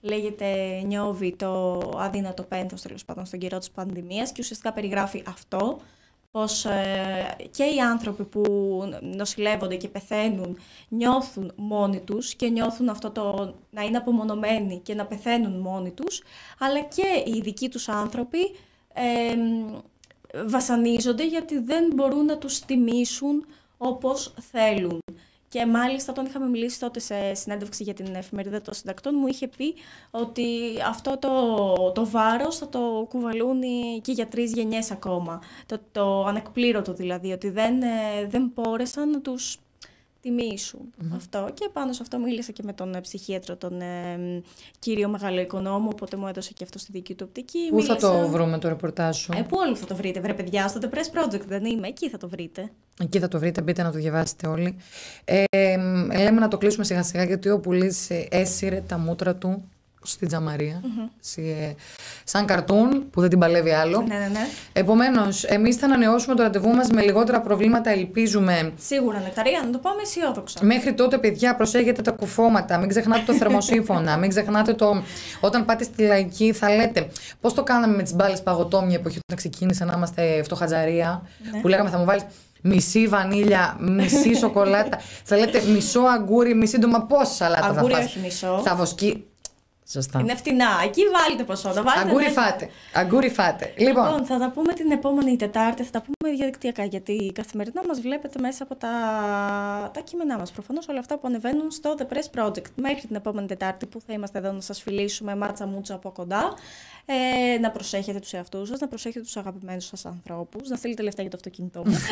λέγεται Νιώβη, το αδύνατο πένθος, τέλος πάντων, στον καιρό της πανδημίας, και ουσιαστικά περιγράφει αυτό, πως ε, και οι άνθρωποι που νοσηλεύονται και πεθαίνουν νιώθουν μόνοι τους και νιώθουν αυτό το να είναι απομονωμένοι και να πεθαίνουν μόνοι τους, αλλά και οι δικοί τους άνθρωποι ε, βασανίζονται γιατί δεν μπορούν να τους τιμήσουν όπως θέλουν. Και μάλιστα τον είχαμε μιλήσει τότε σε συνέντευξη για την εφημερίδα των συντακτών, μου είχε πει ότι αυτό το, το βάρος θα το κουβαλούν και για τρεις γενιές ακόμα. Το, το ανεκπλήρωτο δηλαδή, ότι δεν, δεν μπόρεσαν να τους τιμήσουν. Mm-hmm. Αυτό. Και πάνω σε αυτό μίλησα και με τον ψυχίατρο, τον ε, κύριο Μεγαλοοικονόμου, οπότε μου έδωσε και αυτό στη δική του οπτική. Πού μίλησα... θα το βρούμε το ρεπορτάζ σου? Ε, πού όλοι θα το βρείτε, βρε παιδιά, στο The Press Project δεν είμαι, εκεί θα το βρείτε. Εκεί θα το βρείτε, μπείτε να το διαβάσετε όλοι. Ε, λέμε να το κλείσουμε σιγά σιγά, γιατί ο Πουλής έσυρε τα μούτρα του στην τζαμαρία, mm-hmm. σε, σαν καρτούν που δεν την παλεύει άλλο. Ναι, ναι, ναι. Επομένως, εμείς θα ανανεώσουμε το ραντεβού μας με λιγότερα προβλήματα, ελπίζουμε. Σίγουρα, Νεκταρία, να το πάμε αισιόδοξα. Μέχρι τότε, παιδιά, προσέχετε τα κουφώματα, μην ξεχνάτε το θερμοσύμφωνα, μην ξεχνάτε το. Όταν πάτε στη Λαϊκή, θα λέτε πώς το κάναμε με τις μπάλες παγωτό μια εποχή όταν ξεκίνησε να είμαστε φτωχατζαρία, ναι. Που λέγαμε θα μου βάλεις μισή βανίλια, μισή σοκολάτα. Θα λέτε μισό αγκούρι, μισή ντομα. Πόσα σαλάτα θα φας? Αγκούρι, όχι μισό. Θα βοσκεί. Σωστά. Είναι φτηνά. Εκεί βάλτε ποσό. Αγκούρι φάτε. Αγκούρι φάτε. Λοιπόν. λοιπόν, θα τα πούμε την επόμενη Τετάρτη, θα τα πούμε διαδικτυακά. Γιατί καθημερινά μας βλέπετε μέσα από τα, τα κείμενά μας. Προφανώς όλα αυτά που ανεβαίνουν στο The Press Project. Μέχρι την επόμενη Τετάρτη που θα είμαστε εδώ να σας φιλήσουμε μάτσα μούτσα από κοντά. Ε, να προσέχετε τους εαυτούς σας, να προσέχετε τους αγαπημένους σας ανθρώπους, να στείλετε λεφτά για το αυτοκίνητό μου.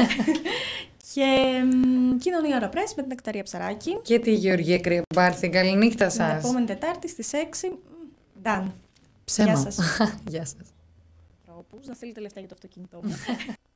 Και μ, κοινωνία ώρα πρέσ με την Νεκταρία Ψαράκη. Και τη Γεωργία Κρυμπάρθη. Καληνύχτα σας. Την επόμενη Τετάρτη στις έξι. Done. Ψέμα. Γεια σας. Γεια σας. Να στείλετε λεφτά για το αυτοκίνητό μου.